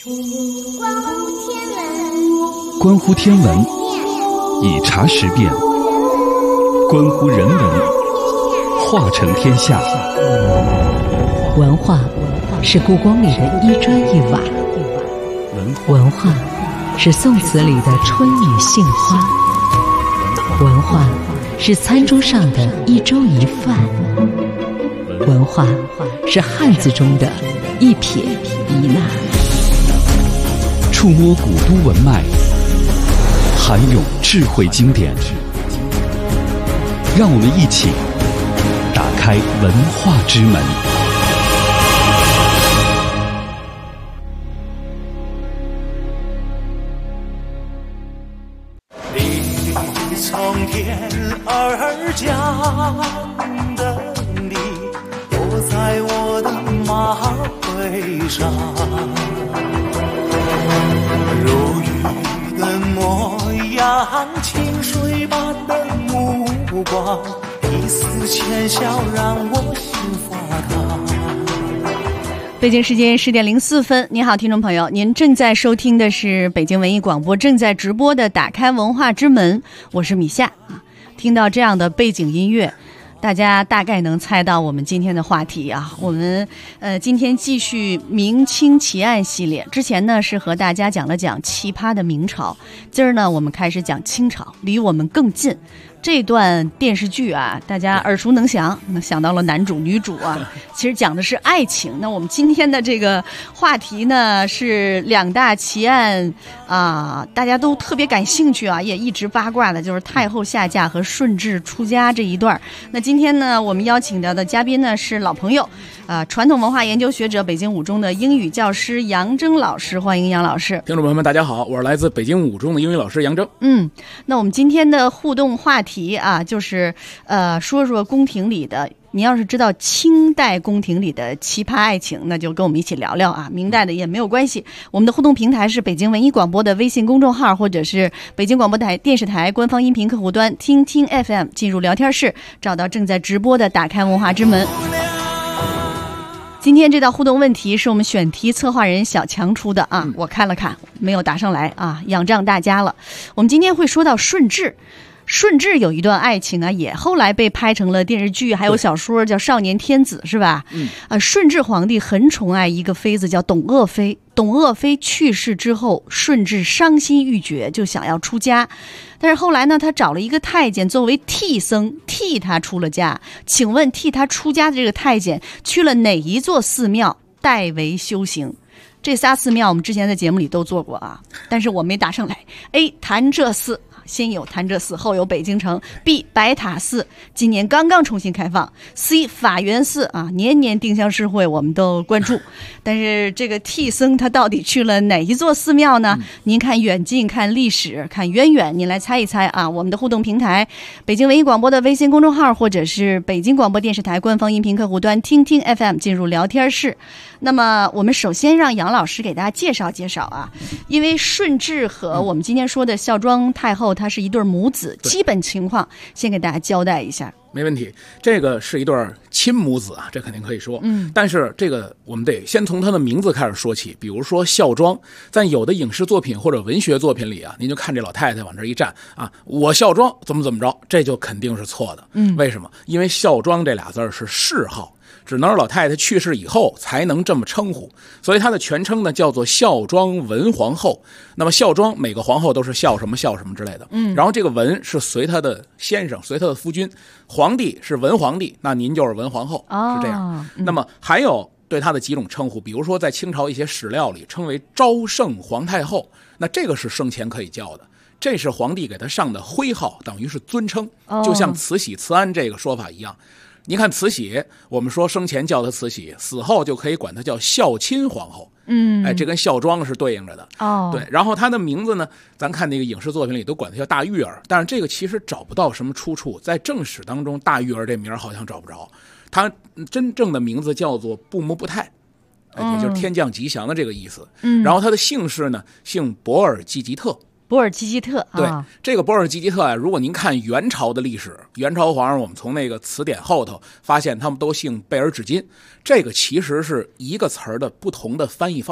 关乎天文，以察时变；关乎人文，化成天下。 文化是故宫里的一砖一瓦，文化是宋词里的春雨杏花，文化是餐桌上的一粥一饭，文化是汉字中的一撇一捺。 触摸古都文脉，涵咏智慧经典，让我们一起打开文化之门。 你从天而降的你，我在我的马背上，如雨的模样，清水般的目光，一丝浅笑让我心发烫。 北京时间10点04分，您好，听众朋友，您正在收听的是北京文艺广播正在直播的打开文化之门，我是米夏。听到这样的背景音乐，大家大概能猜到我们今天的话题啊。我们今天继续明清奇案系列，之前呢是和大家讲了讲奇葩的明朝，今儿呢我们开始讲清朝，离我们更近。这段电视剧啊，大家耳熟能详，想到了男主女主啊，其实讲的是爱情。那我们今天的这个话题呢，是两大奇案啊，大家都特别感兴趣啊，也一直八卦的，就是太后下嫁和顺治出家这一段。那今天呢，我们邀请到的嘉宾呢是老朋友，传统文化研究学者，北京五中的英语教师杨铮老师，欢迎杨老师。 听众朋友们，大家好，我是来自北京五中的英语老师杨铮。 那我们今天的互动话题啊，就是说说宫廷里的，你要是知道清代宫廷里的奇葩爱情，那就跟我们一起聊聊啊。明代的也没有关系。我们的互动平台是北京文艺广播的微信公众号，或者是北京广播台电视台官方音频客户端听听 FM， 进入聊天室，找到正在直播的打开文化之门。今天这道互动问题是我们选题策划人小强出的啊，我看了看没有答上来啊，仰仗大家了。我们今天会说到顺治。顺治有一段爱情啊，也后来被拍成了电视剧，还有小说叫《少年天子》，是吧？顺治皇帝很宠爱一个妃子叫董鄂妃。董鄂妃去世之后，顺治伤心欲绝，就想要出家。但是后来呢，他找了一个太监作为替僧，替他出了家。请问替他出家的这个太监去了哪一座寺庙代为修行？这仨寺庙我们之前在节目里都做过啊，但是我没答上来。A. 潭柘寺，先有潭柘寺，后有北京城。 B. 白塔寺，今年刚刚重新开放。 C. 法源寺啊，年年定香诗会我们都关注。但是这个替僧他到底去了哪一座寺庙呢？您看远近，看历史，看渊源，您来猜一猜啊。我们的互动平台北京文艺广播的微信公众号，或者是北京广播电视台官方音频客户端听听 FM， 进入聊天室。那么我们首先让杨老师给大家介绍介绍啊，因为顺治和我们今天说的孝庄太后她是一对母子，基本情况先给大家交代一下。 没问题，这个是一对亲母子啊，这肯定可以说。但是这个我们得先从他的名字开始说起。比如说孝庄，在有的影视作品或者文学作品里啊，您就看这老太太往这一站啊，我孝庄怎么着，这就肯定是错的。为什么？因为孝庄这俩字是谥号，只能是老太太去世以后才能这么称呼，所以她的全称呢叫做孝庄文皇后。那么孝庄每个皇后都是孝什么之类的，然后这个文是随她的先生，随她的夫君，皇帝是文皇帝，那您就是文皇后，是这样。那么还有对她的几种称呼，比如说在清朝一些史料里称为昭圣皇太后，那这个是生前可以叫的，这是皇帝给她上的徽号，等于是尊称，就像慈禧慈安这个说法一样。你看慈禧，我们说生前叫她慈禧，死后就可以管她叫孝亲皇后。这跟孝庄是对应着的。对。然后她的名字呢，咱看那个影视作品里都管她叫大玉儿，但是这个其实找不到什么出处，在正史当中，大玉儿这名好像找不着。她真正的名字叫做布木布泰，也就是天降吉祥的这个意思。然后她的姓氏呢，姓博尔济吉特。 博尔济吉特， 对，这个博尔济吉特啊，如果您看元朝的历史，元朝皇上我们从那个词典后头发现他们都姓贝尔纸巾，这个其实是一个词儿的不同的翻译方法。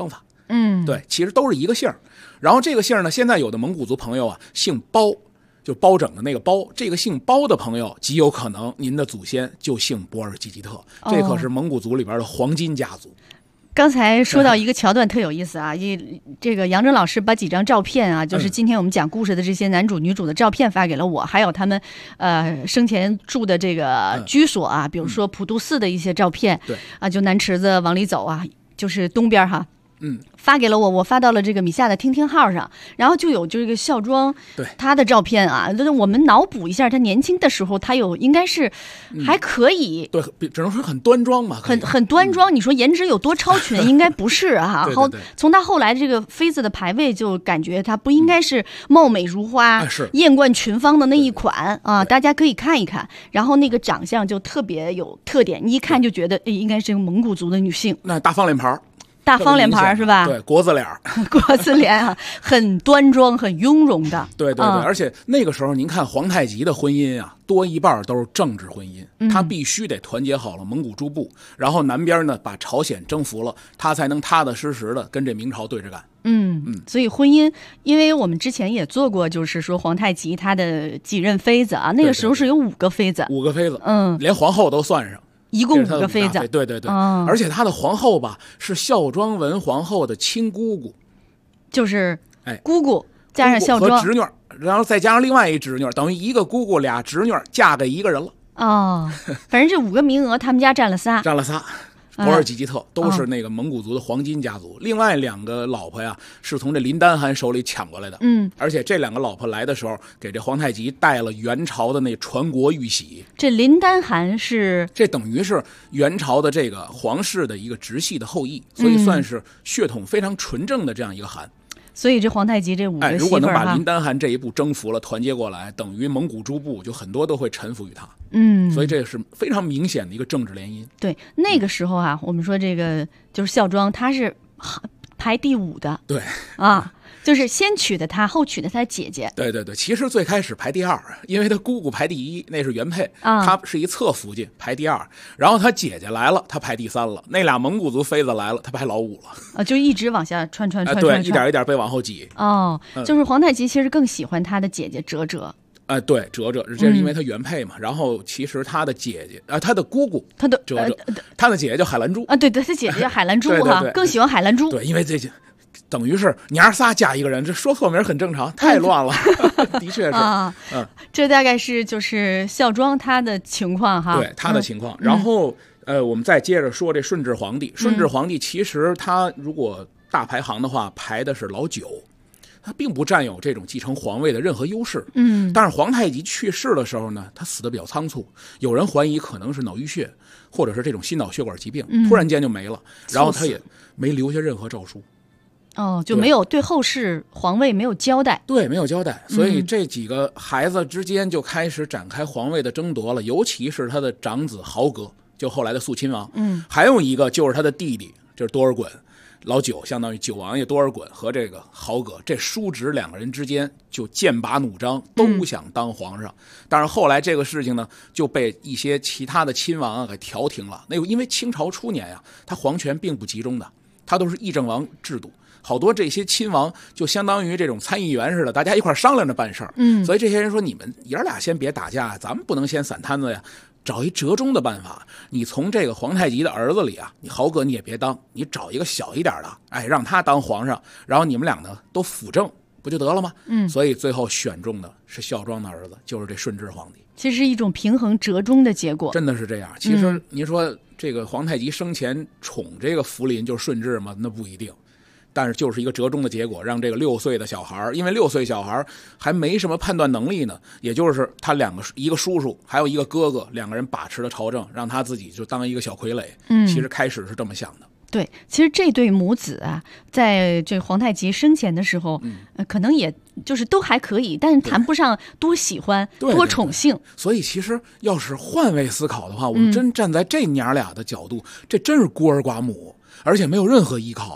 对，其实都是一个姓儿。然后这个姓儿呢，现在有的蒙古族朋友啊，姓包，就包拯的那个包。这个姓包的朋友，极有可能您的祖先就姓博尔济吉特，这可是蒙古族里边的黄金家族。 刚才说到一个桥段特有意思啊，这个杨铮老师把几张照片啊，就是今天我们讲故事的这些男主女主的照片发给了我，还有他们生前住的这个居所啊，比如说普渡寺的一些照片， 对啊，就南池子往里走啊，就是东边哈。发给了我发到了这个米夏的听听号上，然后就有这个孝庄他的照片啊，我们脑补一下他年轻的时候，他应该是还可以， 对，只能说很端庄嘛， 很端庄。你说颜值有多超群，应该不是啊。然后从他后来这个妃子的排位，就感觉他不应该是貌美如花、艳冠群芳的那一款啊。大家可以看一看，然后那个长相就特别有特点，你一看就觉得应该是个蒙古族的女性。 那大方脸盘。 大方脸盘是吧？ 对，国字脸， 国字脸啊，很端庄、很雍容的。 对，而且那个时候您看皇太极的婚姻啊，多一半都是政治婚姻，他必须得团结好了蒙古诸部，然后南边呢把朝鲜征服了，他才能踏踏实实的跟这明朝对着干。 所以婚姻，因为我们之前也做过，就是说皇太极他的几任妃子啊，那个时候是有5个妃子 ，5个妃子，连皇后都算上。 一共5个妃子， 对，而且他的皇后吧是孝庄文皇后的亲姑姑， 就是姑姑加上孝庄和侄女，然后再加上另外一侄女，等于一个姑姑俩侄女嫁给一个人了。 反正这5个名额，他们家占了仨。 博尔济吉特都是那个蒙古族的黄金家族，另外2个老婆呀是从这林丹汗手里抢过来的。而且这2个老婆来的时候，给这皇太极带了元朝的那传国玉玺。 这林丹汗这等于是元朝的这个皇室的一个直系的后裔，所以算是血统非常纯正的这样一个汗。 所以这皇太极这5个媳妇儿， 如果能把林丹汗这一步征服了，团结过来，等于蒙古诸部就很多都会臣服于他。所以这是非常明显的一个政治联姻。 对，那个时候啊，我们说这个就是孝庄，他是排第5的。 对啊，就是先娶的他，后娶的他姐姐。 对，其实最开始排第2，因为他姑姑排第1，那是原配，他是一侧福晋，排第2。然后他姐姐来了，他排第3了。那俩蒙古族妃子来了，他排老5了。 就一直往下穿。 对，一点一点被往后挤。 就是皇太极其实更喜欢他的姐姐哲哲。 对，哲哲，这是因为他原配嘛。然后其实他的姐姐他的姑姑，他的哲哲，他的姐姐叫海兰珠对，他姐姐叫海兰珠哈，更喜欢海兰珠。 对，因为这等于是娘仨加一个人，这说错名很正常，太乱了。的确是这大概是就是孝庄他的情况哈。 对，他的情况。然后我们再接着说这顺治皇帝。顺治皇帝其实他如果大排行的话，排的是老9。他并不占有这种继承皇位的任何优势。但是皇太极去世的时候呢，他死得比较仓促，有人怀疑可能是脑淤血，或者是这种心脑血管疾病，突然间就没了，然后他也没留下任何诏书。 就没有对后世皇位没有交代。 对，没有交代，所以这几个孩子之间就开始展开皇位的争夺了，尤其是他的长子豪格，就后来的肃亲王。还有一个就是他的弟弟，就是多尔衮。老9相当于9王爷多尔衮和这个豪格，这叔侄2个人之间就剑拔弩张，都想当皇上。但是后来这个事情呢，就被一些其他的亲王给调停了。因为清朝初年呀，他皇权并不集中的，他都是议政王制度，好多这些亲王就相当于这种参议员似的，大家一块商量着办事儿。所以这些人说，你们爷俩先别打架，咱们不能先散摊子呀。找一折中的办法，你从这个皇太极的儿子里啊，你豪格你也别当，你找一个小一点的，让他当皇上，然后你们俩呢都辅政，不就得了吗？所以最后选中的是孝庄的儿子，就是这顺治皇帝。 其实是一种平衡折中的结果， 真的是这样。其实您说这个皇太极生前宠这个福临就是顺治吗？那不一定。但是就是一个折中的结果，让这个6岁的小孩，因为6岁小孩还没什么判断能力呢，也就是他一个叔叔还有一个哥哥2个人把持了朝政，让他自己就当一个小傀儡。其实开始是这么想的。 对，其实这对母子啊，在这皇太极生前的时候，可能也就是都还可以，但是谈不上多喜欢、多宠幸。 所以其实要是换位思考的话，我们真站在这娘俩的角度，这真是孤儿寡母，而且没有任何依靠。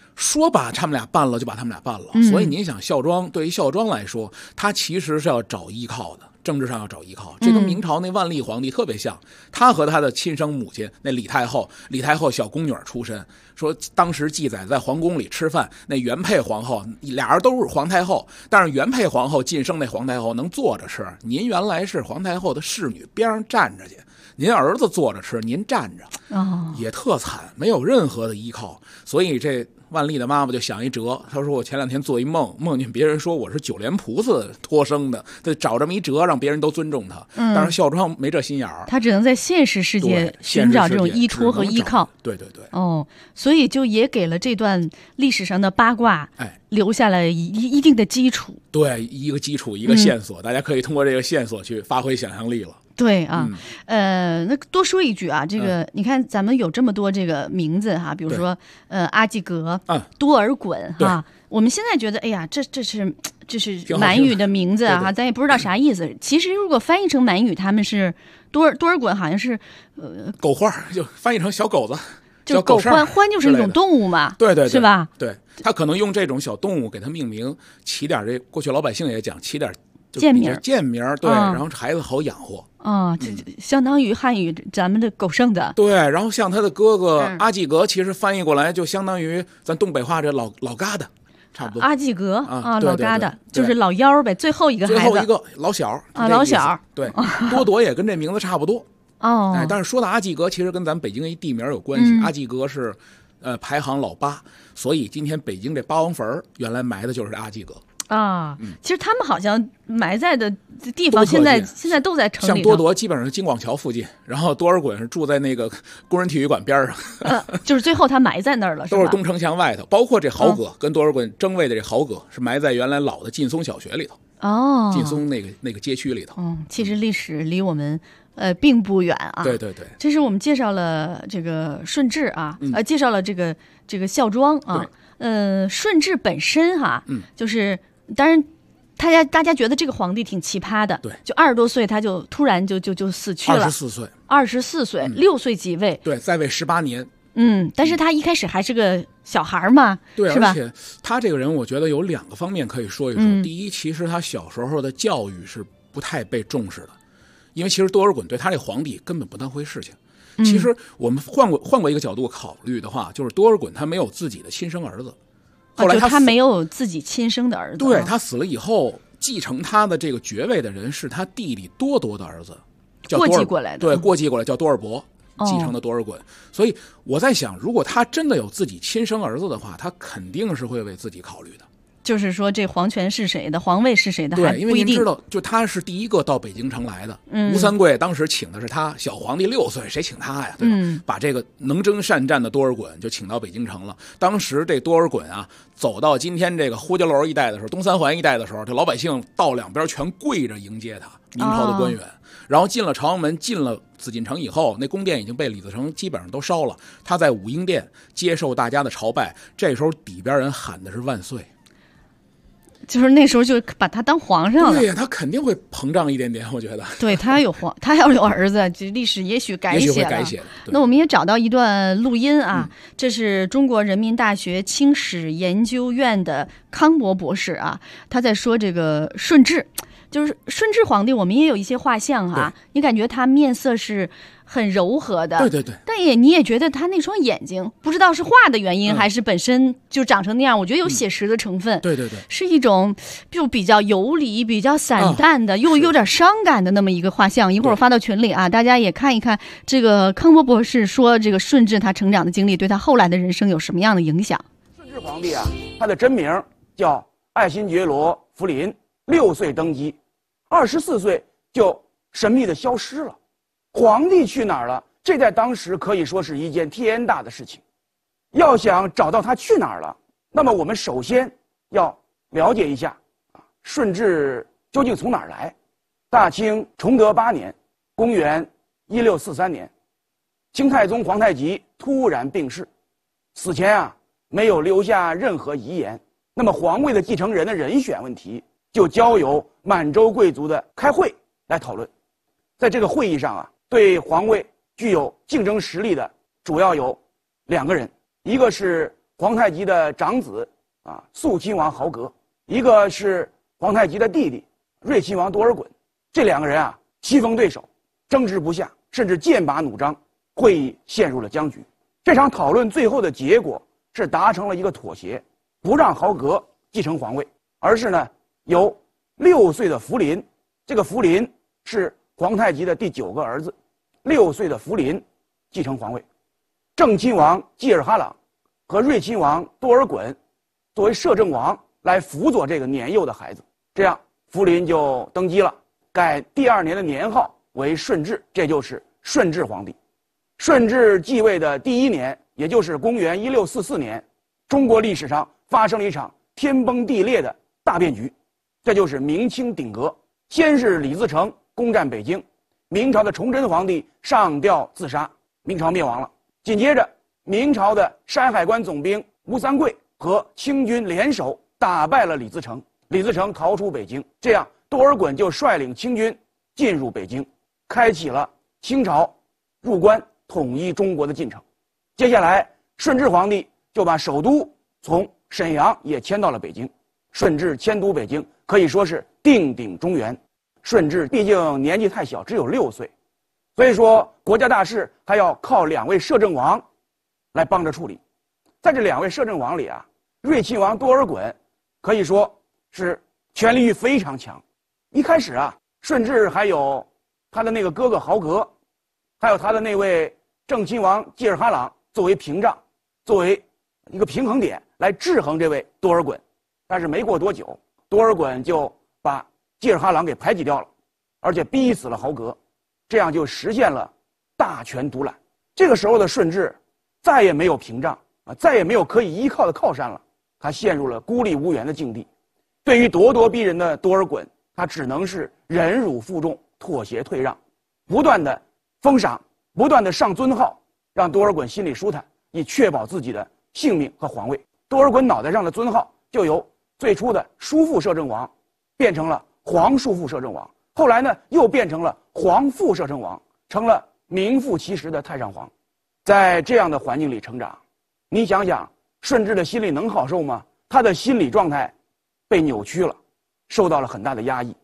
说把他们俩办了就把他们俩办了。所以您想，孝庄对于孝庄来说，他其实是要找依靠的。政治上要找依靠，这跟明朝那万历皇帝特别像。他和他的亲生母亲那李太后小宫女出身，说当时记载在皇宫里吃饭，那原配皇后俩人都是皇太后，但是原配皇后晋升那皇太后能坐着吃，您原来是皇太后的侍女，边上站着去，您儿子坐着吃，您站着，也特惨，没有任何的依靠。所以这万历的妈妈就想一辙，她说我前2天做一梦，梦见别人说我是九莲菩萨托生的，就找这么一辙让别人都尊重他。但是孝庄没这心眼儿， 他只能在现实世界寻找这种依托和依靠。 对对对。 所以就也给了这段历史上的八卦留下了一定的基础。 对，一个基础，一个线索，大家可以通过这个线索去发挥想象力了。 对啊，那多说一句啊，这个你看咱们有这么多这个名字哈，比如说阿济格、多尔衮哈，我们现在觉得哎呀，这是满语的名字啊，咱也不知道啥意思。其实如果翻译成满语，他们是多尔衮，好像是狗花，就翻译成小狗子。 就狗獾就是一种动物嘛， 对， 是吧？ 对，他可能用这种小动物给它命名，起点这过去老百姓也讲起点贱名， 对，然后孩子好养活这相当于汉语咱们的狗剩的。 对，然后像他的哥哥阿济格，其实翻译过来就相当于咱东北话这老疙瘩，差不多。 阿济格老疙瘩就是老幺呗，最后一个孩子， 最后一个老小老小。 对，多铎也跟这名字差不多。但是说到阿济格，其实跟咱北京一地名有关系。阿济格是排行老8，所以今天北京这八王坟原来埋的就是阿济格。 其实他们好像埋在的地方现在都在城里。 像多铎基本上是京广桥附近，然后多尔衮是住在那个工人体育馆边上。 就是最后他埋在那儿了，是吧？ 都是东城墙外头，包括这豪阁跟多尔衮争位的这豪阁是埋在原来老的劲松小学里头。劲松那个街区里头。 其实历史离我们并不远啊。 对对对， 这是我们介绍了这个顺治啊，介绍了这个孝庄啊。顺治本身哈，就是当然大家觉得这个皇帝挺奇葩的， 对， 就20多岁他就突然就死去了。24岁，6岁即位， 对，在位18年。 但是他一开始还是个小孩嘛， 对， 是吧？ 而且他这个人，我觉得有2个方面可以说一说。第一，其实他小时候的教育是不太被重视的，因为其实多尔衮对他这皇帝根本不当回事情。其实我们换过一个角度考虑的话，就是多尔衮他没有自己的亲生儿子，后来他没有自己亲生的儿子。 对，他死了以后，继承他的这个爵位的人是他弟弟多铎的儿子，叫过继过来的。 对，过继过来叫多尔伯。继承的多尔衮，所以我在想，如果他真的有自己亲生儿子的话，他肯定是会为自己考虑的。 就是说，这皇权是谁的，皇位是谁的，还不一定。 对，因为您知道，就他是第一个到北京城来的。吴三桂当时请的是他，小皇帝6岁，谁请他呀？对吧？把这个能征善战的多尔衮就请到北京城了。当时这多尔衮啊，走到今天这个呼家楼一带的时候，东三环一带的时候，这老百姓道两边全跪着迎接他，明朝的官员。然后进了朝阳门，进了紫禁城以后，那宫殿已经被李自成基本上都烧了。他在武英殿接受大家的朝拜，这时候底边人喊的是万岁， 就是那时候就把他当皇上了。 对呀，他肯定会膨胀一点点，我觉得。 对，他要有儿子，这历史也许改写了。那我们也找到一段录音啊，这是中国人民大学清史研究院的康博博士啊，他在说这个顺治。就是顺治皇帝，我们也有一些画像哈，你感觉他面色是很柔和的， 对， 但你也觉得他那双眼睛，不知道是画的原因还是本身就长成那样，我觉得有写实的成分， 对， 是一种就比较游离、比较散淡的，又有点伤感的那么一个画像。一会儿我发到群里啊，大家也看一看这个康博博士说这个顺治他成长的经历对他后来的人生有什么样的影响。 顺治皇帝啊，他的真名叫爱新觉罗·福临，6岁登基，24岁就神秘的消失了。皇帝去哪儿了？这在当时可以说是一件天大的事情。要想找到他去哪儿了，那么我们首先要了解一下顺治究竟从哪儿来。大清崇德8年，公元1643年，清太宗皇太极突然病逝，死前啊没有留下任何遗言。那么皇位的继承人的人选问题就交由满洲贵族的开会来讨论。在这个会议上啊，对皇位具有竞争实力的主要有2个人，一个是皇太极的长子肃亲王豪格，一个是皇太极的弟弟睿亲王多尔衮。这两个人棋逢对手，争执不下，甚至剑拔弩张，会议陷入了僵局。这场讨论最后的结果是达成了一个妥协，不让豪格继承皇位，而是呢由6岁的福临，这个福临是皇太极的第9个儿子，6岁的福临继承皇位，正亲王济尔哈朗和睿亲王多尔衮作为摄政王来辅佐这个年幼的孩子。这样福临就登基了，改第2年的年号为顺治，这就是顺治皇帝。顺治继位的第1年，也就是公元1644年，中国历史上发生了一场天崩地裂的大变局，这就是明清鼎革。先是李自成攻占北京，明朝的崇祯皇帝上吊自杀，明朝灭亡了。紧接着，明朝的山海关总兵吴三桂和清军联手打败了李自成，李自成逃出北京，这样多尔衮就率领清军进入北京，开启了清朝入关统一中国的进程。接下来，顺治皇帝就把首都从沈阳也迁到了北京。顺治迁都北京可以说是定鼎中原。顺治毕竟年纪太小，只有6岁，所以说国家大事还要靠2位摄政王来帮着处理。在这2位摄政王里睿亲王多尔衮可以说是权力欲非常强。一开始顺治还有他的那个哥哥豪格，还有他的那位正亲王济尔哈朗作为屏障，作为一个平衡点来制衡这位多尔衮。但是没过多久，多尔衮就把济尔哈朗给排挤掉了，而且逼死了豪格，这样就实现了大权独揽。这个时候的顺治再也没有屏障再也没有可以依靠的靠山了，他陷入了孤立无援的境地。对于咄咄逼人的多尔衮，他只能是忍辱负重，妥协退让，不断的封赏，不断的上尊号，让多尔衮心里舒坦，以确保自己的性命和皇位。多尔衮脑袋上的尊号就由最初的叔父摄政王变成了皇叔父摄政王，后来呢又变成了皇父摄政王，成了名副其实的太上皇。在这样的环境里成长，你想想顺治的心里能好受吗？他的心理状态被扭曲了，受到了很大的压抑。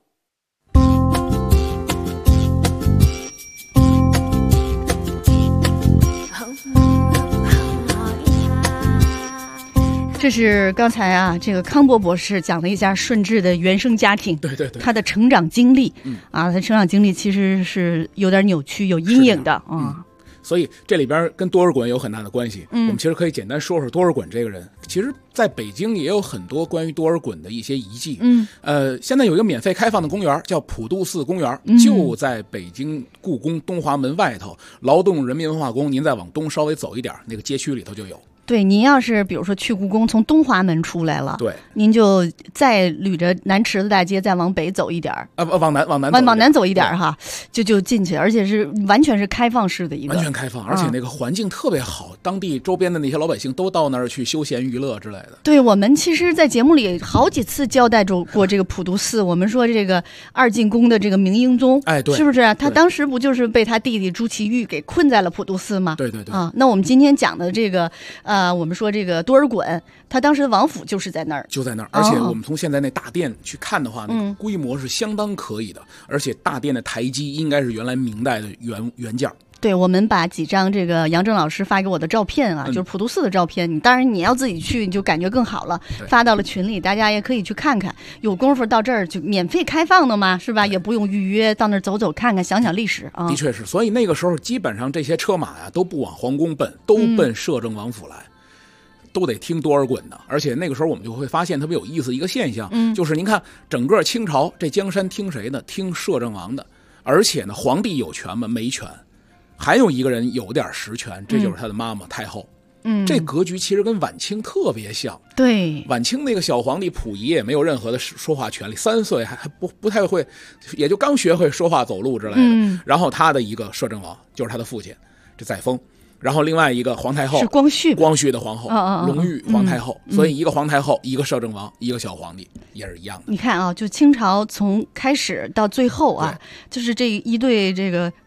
这是刚才这个康博博士讲了一下顺治的原生家庭， 对， 他的成长经历，他成长经历其实是有点扭曲、有阴影的所以这里边跟多尔衮有很大的关系。我们其实可以简单说说多尔衮这个人。其实在北京也有很多关于多尔衮的一些遗迹。现在有一个免费开放的公园叫普渡寺公园，就在北京故宫东华门外头，劳动人民文化宫您再往东稍微走一点，那个街区里头就有。 对，您要是比如说去故宫，从东华门出来了， 对， 您就再捋着南池子大街再往北走一点往南走一点哈，就进去，而且是完全是开放式的一个， 完全开放，而且那个环境特别好，当地周边的那些老百姓都到那儿去休闲娱乐之类的。 对，我们其实在节目里好几次交代过这个普渡寺，我们说这个二进宫的这个明英宗， 对， 是不是他当时不就是被他弟弟朱祁钰给困在了普渡寺吗？ 对那我们今天讲的这个我们说这个多尔衮，他当时的王府就是在那儿， 而且我们从现在那大殿去看的话，那个规模是相当可以的，而且大殿的台基应该是原来明代的原件。 对，我们把几张这个杨正老师发给我的照片就是普渡寺的照片，当然你要自己去你就感觉更好了，发到了群里，大家也可以去看看，有功夫到这儿就免费开放的嘛，是吧？也不用预约，到那儿走走看看，想想历史的确是，所以那个时候基本上这些车马都不往皇宫奔，都奔摄政王府来。都得听多尔衮的，而且那个时候我们就会发现特别有意思一个现象，就是您看整个清朝这江山听谁的？听摄政王的，而且呢，皇帝有权吗？没权，还有一个人有点实权，这就是他的妈妈太后。这格局其实跟晚清特别像。 对， 晚清那个小皇帝溥仪也没有任何的说话权利，3岁还不太会，也就刚学会说话走路之类的。然后他的一个摄政王就是他的父亲，这载沣。然后另外一个皇太后是光绪的皇后，隆裕皇太后，所以一个皇太后，一个摄政王，一个小皇帝，也是一样的。 你看就清朝从开始到最后就是这一对这个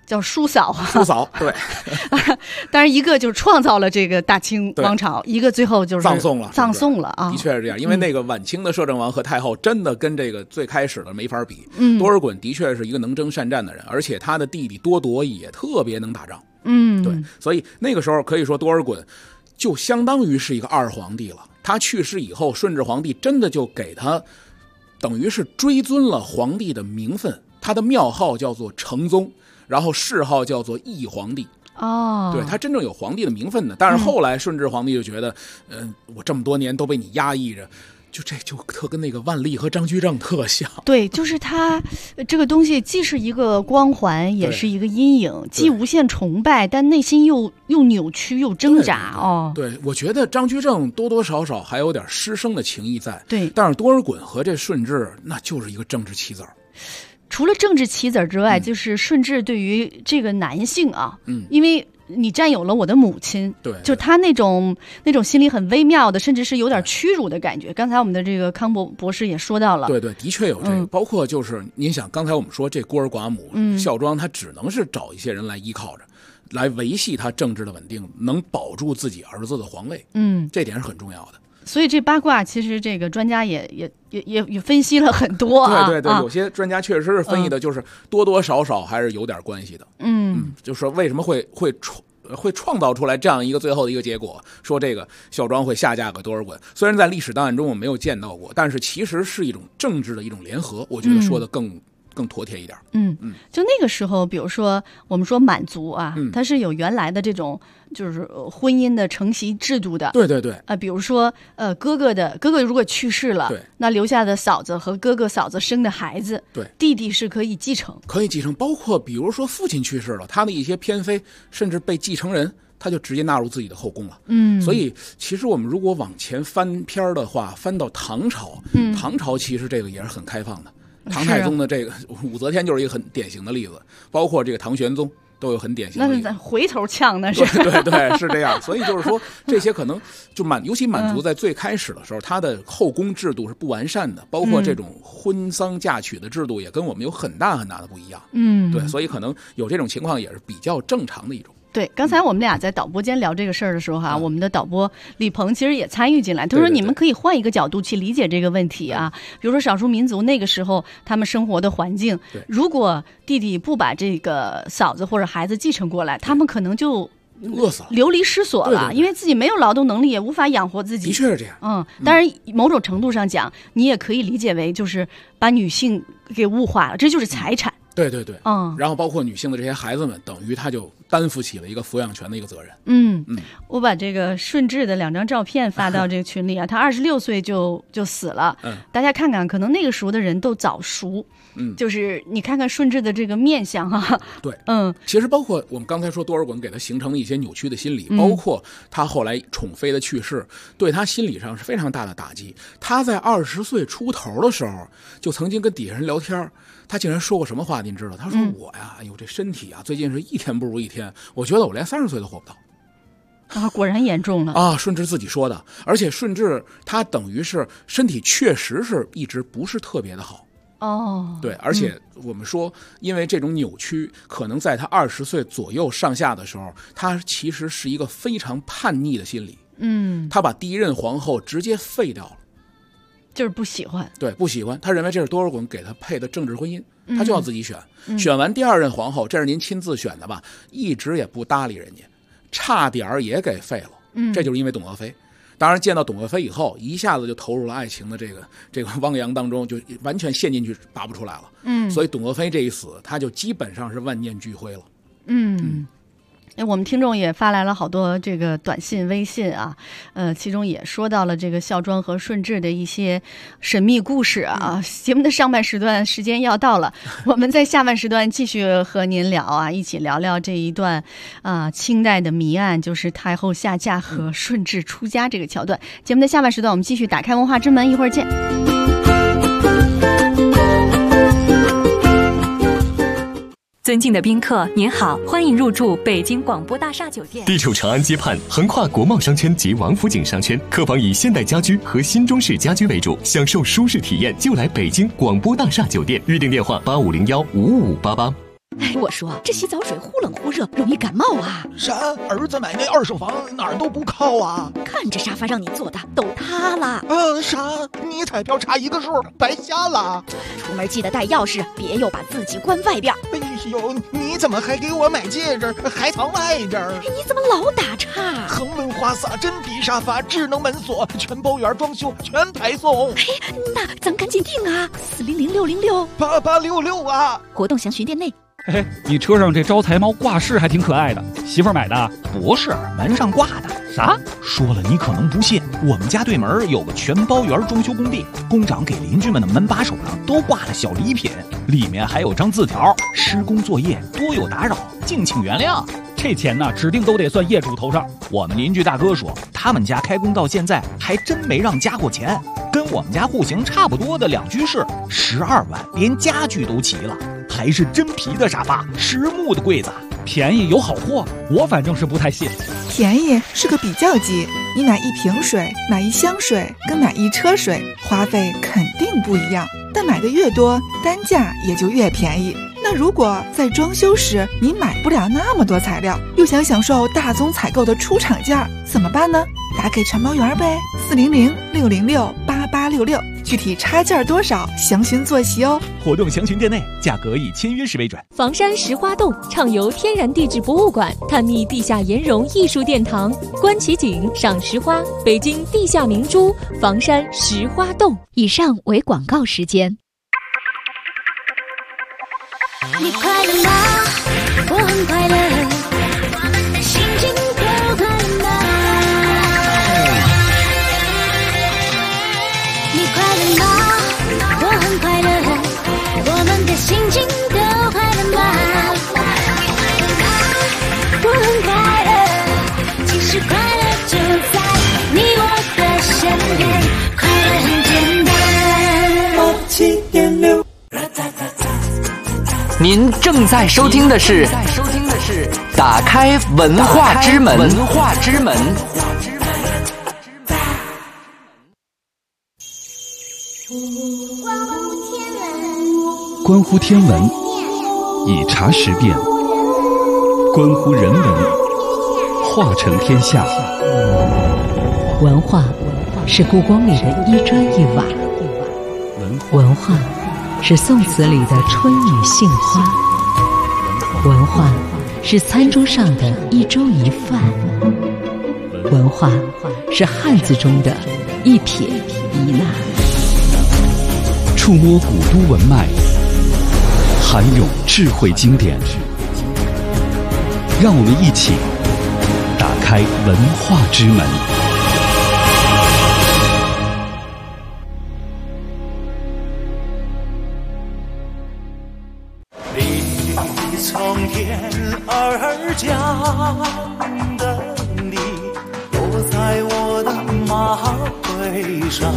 叫叔嫂啊， 叔嫂对， 当然一个就创造了这个大清王朝，一个最后就是葬送了， 葬送了啊。 的确是这样，因为那个晚清的摄政王和太后真的跟这个最开始的没法比。多尔衮的确是一个能征善战的人，而且他的弟弟多铎也特别能打仗。对，所以那个时候可以说多尔衮就相当于是一个二皇帝了。他去世以后，顺治皇帝真的就给他等于是追尊了皇帝的名分，他的庙号叫做承宗，然后谥号叫做义皇帝。对，他真正有皇帝的名分的。但是后来顺治皇帝就觉得，我这么多年都被你压抑着，就特跟那个万历和张居正特像。 对，就是他这个东西既是一个光环，也是一个阴影，既无限崇拜，但内心又扭曲又挣扎。 对，我觉得张居正多多少少还有点师生的情谊在。 对， 但是多尔衮和这顺治那就是一个政治棋子儿。 除了政治棋子之外，就是顺治对于这个男性啊，因为你占有了我的母亲， 对， 就他那种心理很微妙的，甚至是有点屈辱的感觉。刚才我们的这个康博士也说到了， 对，的确有这个，包括就是您想，刚才我们说这孤儿寡母，孝庄他只能是找一些人来依靠着，来维系他政治的稳定，能保住自己儿子的皇位，这点是很重要的。 所以这八卦其实这个专家也分析了很多啊。 对，有些专家确实是分析的，就是多多少少还是有点关系的。就是说为什么会创造出来这样一个最后的一个结果，说这个孝庄会下嫁给多尔衮。虽然在历史档案中我没有见到过，但是其实是一种政治的一种联合，我觉得说的更妥帖一点。 就那个时候，比如说我们说满族啊，它是有原来的这种就是婚姻的承袭制度的。 对， 比如说哥哥如果去世了， 对， 那留下的嫂子和哥哥嫂子生的孩子， 对， 弟弟是可以继承， 包括比如说父亲去世了，他的一些偏妃甚至被继承人，他就直接纳入自己的后宫了。所以其实我们如果往前翻篇的话，翻到唐朝，唐朝其实这个也是很开放的。唐太宗的这个武则天就是一个很典型的例子，包括这个唐玄宗都有很典型的例子。 那是回头呛，那是对，是这样。所以就是说，这些可能就尤其满族在最开始的时候，他的后宫制度是不完善的，包括这种婚丧嫁娶的制度也跟我们有很大的不一样。对，所以可能有这种情况也是比较正常的一种。 对，刚才我们俩在导播间聊这个事儿的时候我们的导播李鹏其实也参与进来，他说你们可以换一个角度去理解这个问题啊。比如说少数民族那个时候他们生活的环境，如果弟弟不把这个嫂子或者孩子继承过来，他们可能就饿死了， 流离失所了，因为自己没有劳动能力，也无法养活自己。 的确是这样。 当然某种程度上讲，你也可以理解为就是把女性给物化了，这就是财产。 对，然后包括女性的这些孩子们，等于他就担负起了一个抚养权的一个责任。 我把这个顺治的2张照片发到这个群里啊，他26岁就死了。大家看看，可能那个时候的人都早熟。就是你看看顺治的这个面相啊。 对，其实包括我们刚才说多尔衮给他形成了一些扭曲的心理，包括他后来宠妃的去世，对他心理上是非常大的打击。他在20岁出头的时候，就曾经跟底下人聊天，他竟然说过什么话您知道？他说我呀，哎呦这身体啊，最近是一天不如一天，我觉得我连30岁都活不到。 果然严重了顺治自己说的。而且顺治他等于是身体确实是一直不是特别的好。对，而且我们说，因为这种扭曲，可能在他20岁左右上下的时候，他其实是一个非常叛逆的心理。他把第一任皇后直接废掉了， 就是不喜欢。 对，不喜欢，他认为这是多尔衮给他配的政治婚姻，他就要自己选。选完第2任皇后，这是您亲自选的吧？一直也不搭理人家，差点也给废了。这就是因为董鄂妃。当然见到董鄂妃以后，一下子就投入了爱情的这个汪洋当中，就完全陷进去拔不出来了。所以董鄂妃这一死，他就基本上是万念俱灰了。 我们听众也发来了好多这个短信、微信啊，其中也说到了这个孝庄和顺治的一些神秘故事啊。节目的上半时段时间要到了，我们在下半时段继续和您聊啊，一起聊聊这一段清代的谜案，就是太后下嫁和顺治出家这个桥段。节目的下半时段，我们继续打开文化之门，一会儿见。 尊敬的宾客，您好，欢迎入住北京广播大厦酒店。 地处长安街畔，横跨国贸商圈及王府井商圈，客房以现代家居和新中式家居为主，享受舒适体验就来北京广播大厦酒店。预订电话8501-55588。 哎，我说这洗澡水忽冷忽热，容易感冒啊。 啥？儿子买那二手房哪儿都不靠啊？ 看这沙发让你坐的都塌了。 啥？你彩票差一个数，白瞎了。 出门记得带钥匙，别又把自己关外边。 哎呦，你怎么还给我买戒指，还藏外边？ 你怎么老打岔？ 恒温花洒、真皮沙发、智能门锁、全包圆装修，全排送。 哎，那咱赶紧订啊！4006668866 啊！ 活动详询店内。 哎，你车上这招财猫挂饰还挺可爱的，媳妇儿买的？ 不是，门上挂的。 啥？ 说了你可能不信，我们家对门有个全包圆装修工地，工长给邻居们的门把手上都挂了小礼品，里面还有张字条：施工作业多有打扰，敬请原谅。 这钱呢，指定都得算业主头上。 我们邻居大哥说，他们家开工到现在还真没让加过钱，跟我们家户型差不多的2居室，12万，连家具都齐了，还是真皮的沙发，实木的柜子， 便宜有好货，我反正是不太信。 便宜是个比较级，你买1瓶水、买1箱水跟买1车水，花费肯定不一样，但买的越多，单价也就越便宜。那如果在装修时你买不了那么多材料，又想享受大宗采购的出厂价，怎么办呢？打给全包圆呗，400-606-8866，具体差价多少，详询坐席哦。 活动详询店内，价格以签约时为准。 房山石花洞畅游天然地质博物馆，探秘地下岩溶艺术殿堂，观奇景，赏石花，北京地下明珠，房山石花洞。 以上为广告时间。 你快乐吗？我很快乐，我们的心情都快乐吗？你快乐吗？我很快乐，我们的心情都快乐吗？我很快乐，其实快乐就在你我的身边，快乐很简单。87.6。 您正在收听的是打开文化之门。 关乎天文，以茶识辨；关乎人文，化成天下。 文化是故宫里的一砖一瓦，文化是宋词里的春雨杏花，文化是餐桌上的一粥一饭，文化是汉字中的一撇一捺。 触摸古都文脉，涵咏智慧经典，让我们一起打开文化之门。 从天而降的你，落在我的马背上。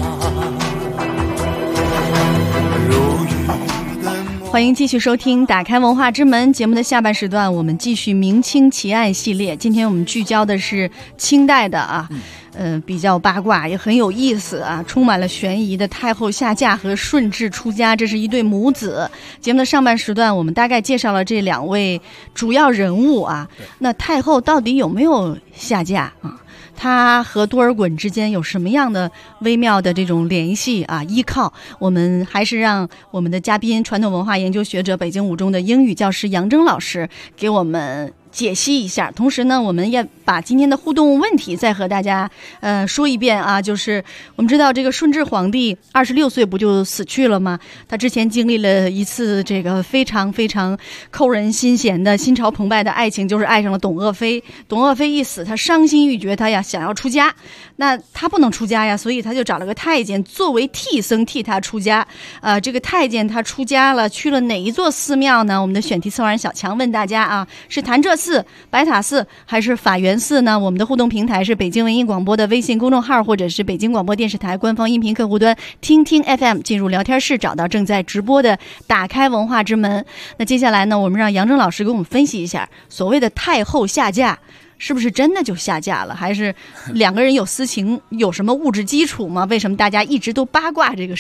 欢迎继续收听打开文化之门节目的下半时段，我们继续明清奇案系列。今天我们聚焦的是清代的比较八卦也很有意思啊，充满了悬疑的太后下嫁和顺治出家，这是一对母子。节目的上半时段我们大概介绍了这2位主要人物啊，那太后到底有没有下嫁啊？他和多尔衮之间有什么样的微妙的这种联系啊？依靠我们还是让我们的嘉宾，传统文化研究学者、北京五中的英语教师杨铮老师给我们解析一下。同时呢，我们也把今天的互动问题再和大家说一遍啊，就是我们知道这个顺治皇帝26岁不就死去了吗？他之前经历了一次这个非常非常扣人心弦的心潮澎湃的爱情，就是爱上了董鄂妃。董鄂妃一死，他伤心欲绝，他呀想要出家，那他不能出家呀，所以他就找了个太监作为替僧替他出家。这个太监他出家了，去了哪一座寺庙呢？我们的选题策划人小强问大家啊，是潭柘寺、白塔寺还是法源寺呢？我们的互动平台是北京文艺广播的微信公众号，或者是北京广播电视台官方音频客户端听听 FM， 进入聊天室找到正在直播的打开文化之门。那接下来呢，我们让杨铮老师给我们分析一下所谓的太后下嫁是不是真的就下嫁了，还是2个人有私情，有什么物质基础吗？为什么大家一直都八卦这个事儿？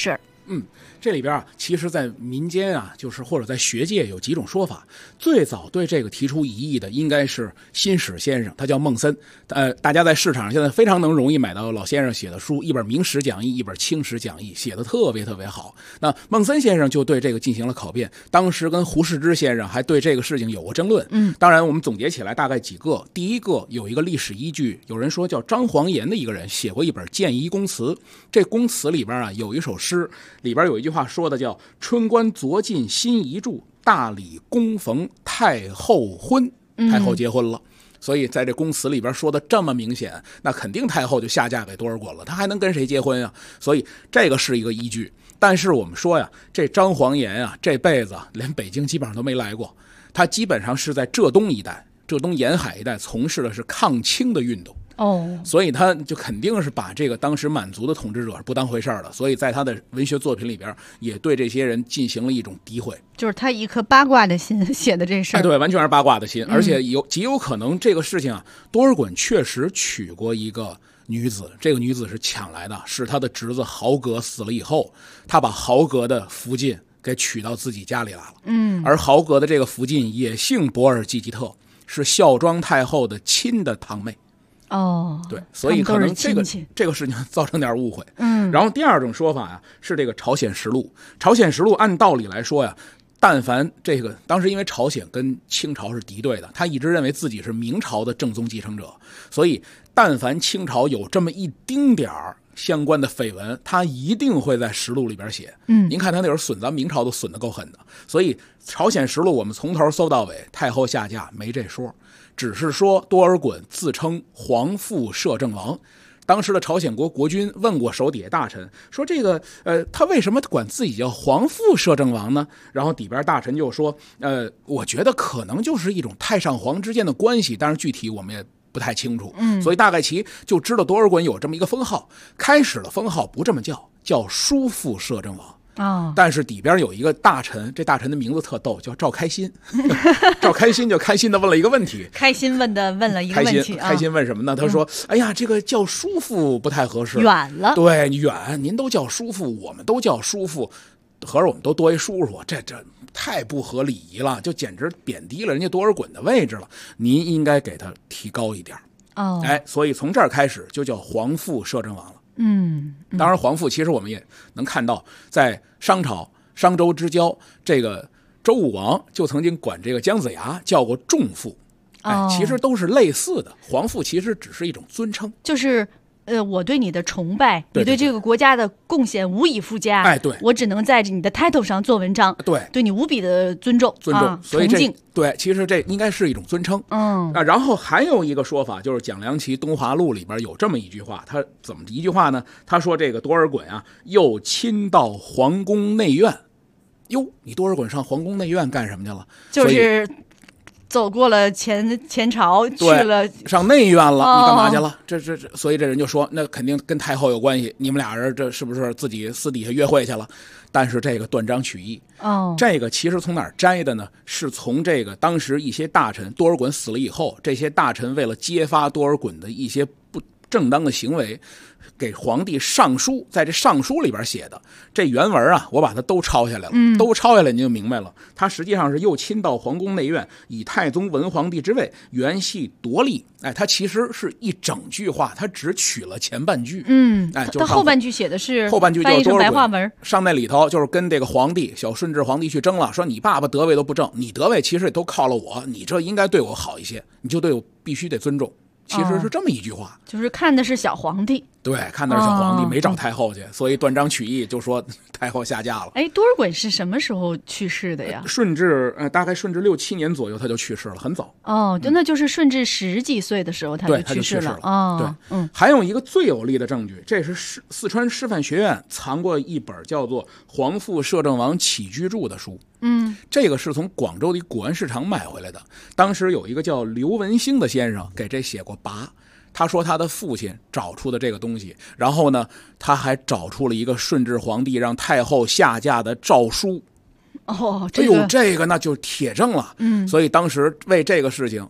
这里边啊，其实在民间啊，就是或者在学界有几种说法。最早对这个提出疑义的应该是辛史先生，他叫孟森。大家在市场上现在非常容易买到老先生写的书，一本明史讲义，一本清史讲义，写的特别好。那孟森先生就对这个进行了拷辩，当时跟胡适之先生还对这个事情有过争论。当然我们总结起来大概几个。第一个有一个历史依据，有人说叫张煌言的一个人写过一本《谏仪公词》，这公词里边啊有一首诗，里边有一句话说的叫春官昨进新遗著，大礼恭逢太后婚，太后结婚了。所以在这公词里边说的这么明显，那肯定太后就下嫁给多尔衮了，他还能跟谁结婚啊？所以这个是一个依据。但是我们说呀，这张煌言啊，这辈子连北京基本上都没来过，他基本上是在浙东一带、浙东沿海一带从事的是抗清的运动。所以他就肯定是把这个当时满族的统治者不当回事儿了，所以在他的文学作品里边也对这些人进行了一种诋毁， 就是他一颗八卦的心写的这事儿。 对，完全是八卦的心，而且极有可能这个事情啊，多尔衮确实娶过一个女子，这个女子是抢来的，是他的侄子豪格死了以后，他把豪格的福晋给娶到自己家里来了。而豪格的这个福晋也姓博尔济吉特，是孝庄太后的亲的堂妹。对，所以可能这个事情造成点误会。然后第二种说法呀，是这个朝鲜实录。朝鲜实录按道理来说呀，但凡这个当时因为朝鲜跟清朝是敌对的，他一直认为自己是明朝的正宗继承者，所以但凡清朝有这么一丁点儿相关的绯闻，他一定会在实录里边写。您看他那会儿损咱明朝都损得够狠的，所以朝鲜实录我们从头搜到尾，太后下嫁没这说。只是说多尔衮自称皇父摄政王，当时的朝鲜国国君问过手底下大臣，说这个他为什么管自己叫皇父摄政王呢？然后底边大臣就说我觉得可能就是一种太上皇之间的关系，但是具体我们也不太清楚。所以大概其就知道多尔衮有这么一个封号，开始的封号不这么叫叔父摄政王。但是底边有一个大臣，这大臣的名字特逗，叫赵开心。赵开心就开心的问了一个问题， 开心问了一个问题。 开心问什么呢？他说哎呀，这个叫叔父不太合适， 远了。 对，远，您都叫叔父，我们都叫叔父，合着我们都多一叔叔，这太不合礼仪了，就简直贬低了人家多尔衮的位置了，您应该给他提高一点。所以从这儿开始就叫皇父摄政王了。当然皇父其实我们也能看到，在商朝商周之交，这个周武王就曾经管这个姜子牙叫过仲父。其实都是类似的，皇父其实只是一种尊称， 就是我对你的崇拜，你对这个国家的贡献无以复加。 对， 我只能在你的 title 上做文章。对你无比的尊重， 所以崇敬。 对，其实这应该是一种尊称。然后还有一个说法，就是蒋良齐《东华录》里边有这么一句话，他怎么一句话呢？他说这个多尔衮啊，又亲到皇宫内院。哟，你多尔衮上皇宫内院干什么去了？ 就是走过了前朝，去了上内院了，你干嘛去了？所以这人就说，那肯定跟太后有关系，你们俩人这是不是自己私底下约会去了？但是这个断章取义。这个其实从哪儿摘的呢？是从这个当时一些大臣，多尔衮死了以后，这些大臣为了揭发多尔衮的一些不正当的行为，给皇帝上书，在这上书里边写的这原文啊，我把它都抄下来了。都抄下来您就明白了，他实际上是又亲到皇宫内院，以太宗文皇帝之位，原系夺利。他其实是一整句话，他只取了前半句。 他后半句写的是后半句翻译成白话文， 上那里头就是跟这个皇帝小顺治皇帝去争了，说你爸爸德位都不正，你德位其实也都靠了我，你这应该对我好一些，你就对我必须得尊重。其实是这么一句话， 就是看的是小皇帝。 对，看的是小皇帝，没找太后去，所以断章取义，就说太后下嫁了。 多尔衮是什么时候去世的呀？ 顺治大概顺治6、7年左右他就去世了，很早。 那就是顺治10几岁的时候他就去世了。 对，还有一个最有力的证据，这是四川师范学院藏过一本叫做《皇父摄政王起居注》的书。这个是从广州的古玩市场买回来的。当时有一个叫刘文兴的先生给这写过跋，他说他的父亲找出的这个东西，然后呢，他还找出了一个顺治皇帝让太后下嫁的诏书。这个那就铁证了。所以当时为这个事情，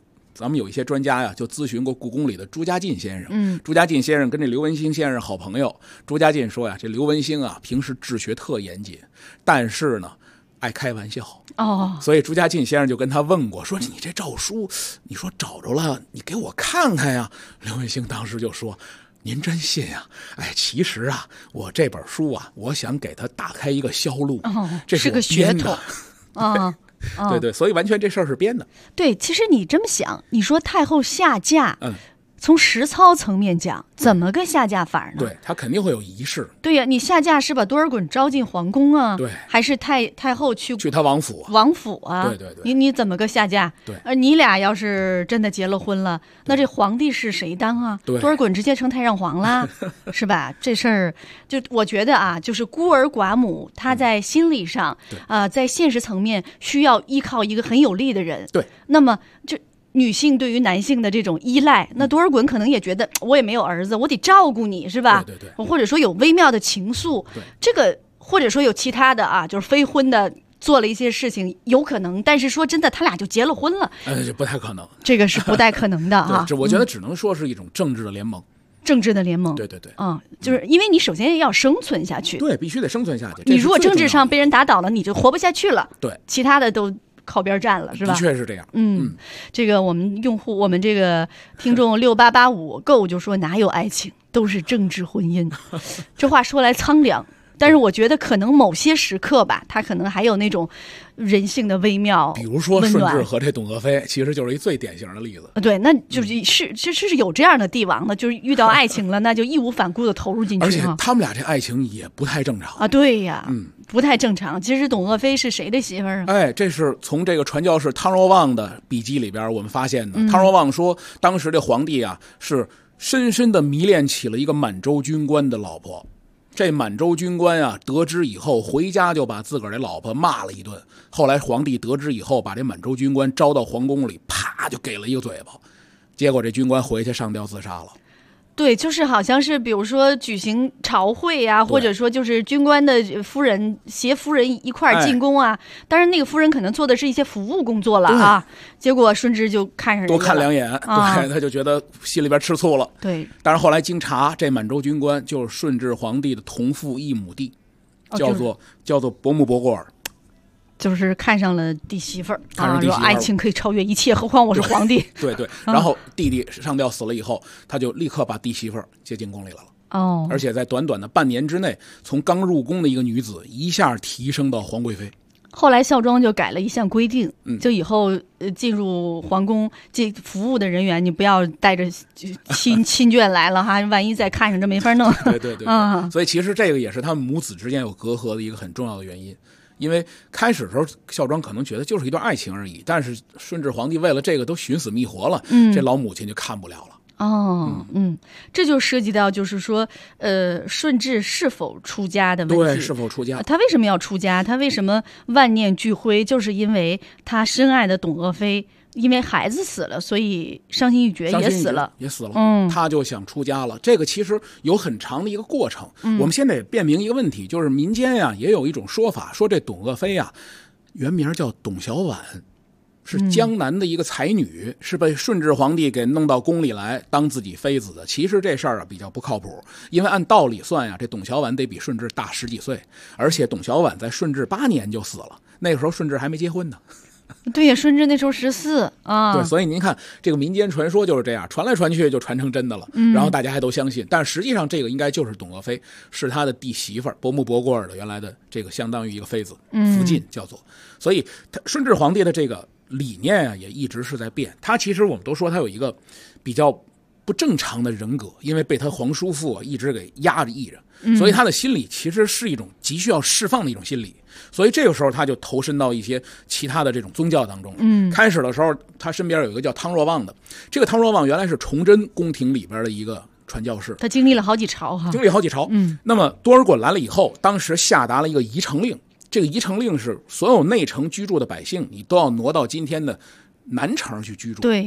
咱们有一些专家呀，就咨询过故宫里的朱家进先生。朱家进先生跟这刘文星先生好朋友。朱家进说呀，这刘文星啊，平时治学特严谨，但是呢，爱开玩笑。所以朱家进先生就跟他问过，说你这诏书，你说找着了，你给我看看呀。刘文星当时就说，您真信呀？其实啊，我这本书啊，我想给他打开一个销路，这是个噱头对对，所以完全这事儿是编的。 对，其实你这么想，你说太后下嫁，从实操层面讲，怎么个下嫁法呢？ 对，他肯定会有仪式。 对呀，你下嫁是把多尔衮招进皇宫啊？ 对， 还是太后去他王府？ 王府啊？ 对对对， 你怎么个下嫁？ 对， 你俩要是真的结了婚了，那这皇帝是谁当啊？ 对， 多尔衮直接成太上皇啦，是吧？这事儿就我觉得啊，就是孤儿寡母，他在心理上在现实层面需要依靠一个很有力的人。 对， 那么就。女性对于男性的这种依赖，那多尔衮可能也觉得我也没有儿子，我得照顾你，是吧？ 对对对， 或者说有微妙的情愫，这个或者说有其他的啊，就是非婚的做了一些事情，有可能。但是说真的，他俩就结了婚了， 这不太可能， 这个是不太可能的啊。 我觉得只能说是一种政治的联盟。 政治的联盟， 对对对， 就是因为你首先要生存下去， 对，必须得生存下去。 你如果政治上被人打倒了，你就活不下去了， 对， 其他的都靠边站了，是吧？ 的确是这样。 这个我们这个听众6885购就说哪有爱情，都是政治婚姻。这话说来苍凉，但是我觉得可能某些时刻吧，他可能还有那种人性的微妙， 比如说顺治和这董鄂妃，其实就是一最典型的例子。 对，那就是有这样的帝王的，就是遇到爱情了，那就义无反顾的投入进去。 而且他们俩这爱情也不太正常啊。对呀，不太正常。其实董鄂妃是谁的媳妇儿啊？ 这是从这个传教士汤若望的笔记里边我们发现的。汤若望说，当时这皇帝啊是深深的迷恋起了一个满洲军官的老婆。这满洲军官啊，得知以后回家就把自个儿的老婆骂了一顿。后来皇帝得知以后，把这满洲军官招到皇宫里，啪就给了一个嘴巴。结果这军官回去上吊自杀了。 对，就是好像是比如说举行朝会啊，或者说就是军官的夫人携夫人一块儿进宫啊，当然那个夫人可能做的是一些服务工作了啊，结果顺治就看上人家了， 多看两眼，对，他就觉得心里边吃醋了。 对， 但是后来经查，这满洲军官就是顺治皇帝的同父异母弟，叫做伯木伯过尔。 就是看上了弟媳妇儿啊，说爱情可以超越一切，何况我是皇帝。 对对，然后弟弟上吊死了以后，他就立刻把弟媳妇儿接进宫里来了。而且在短短的半年之内，从刚入宫的一个女子一下提升到皇贵妃。 后来孝庄就改了一项规定，就以后进入皇宫服务的人员，你不要带着亲眷来了哈，万一再看上这没法弄。 对对对，所以其实这个也是他们母子之间有隔阂的一个很重要的原因。因为开始的时候，孝庄可能觉得就是一段爱情而已，但是顺治皇帝为了这个都寻死觅活了，这老母亲就看不了了。 这就涉及到就是说，顺治是否出家的问题。 对，是否出家？ 他为什么要出家？他为什么万念俱灰？就是因为他深爱的董鄂妃，因为孩子死了，所以伤心欲绝，也死了。 他就想出家了。这个其实有很长的一个过程。我们先得辨明一个问题，就是民间呀也有一种说法，说这董鄂妃呀原名叫董小宛。是江南的一个才女，是被顺治皇帝给弄到宫里来当自己妃子的。其实这事儿比较不靠谱，因为按道理算呀，这董小宛得比顺治大10几岁，而且董小宛在顺治8年就死了，那个时候顺治还没结婚呢。 对呀，顺治那时候14啊。 对，所以您看这个民间传说就是这样，传来传去就传成真的了，然后大家还都相信。但实际上这个应该就是董鄂妃，是他的弟媳妇儿伯木伯过尔的原来的这个相当于一个妃子，福晋叫做。所以顺治皇帝的这个理念啊，也一直是在变。他其实我们都说他有一个比较不正常的人格，因为被他皇叔父一直给压着抑着，所以他的心理其实是一种急需要释放的一种心理。所以这个时候他就投身到一些其他的这种宗教当中。开始的时候他身边有一个叫汤若望的，这个汤若望原来是崇祯宫廷里边的一个传教士， 他经历了好几朝哈。 那么多尔衮来了以后，当时下达了一个移城令。这个移城令是所有内城居住的百姓，你都要挪到今天的南城去居住。 对，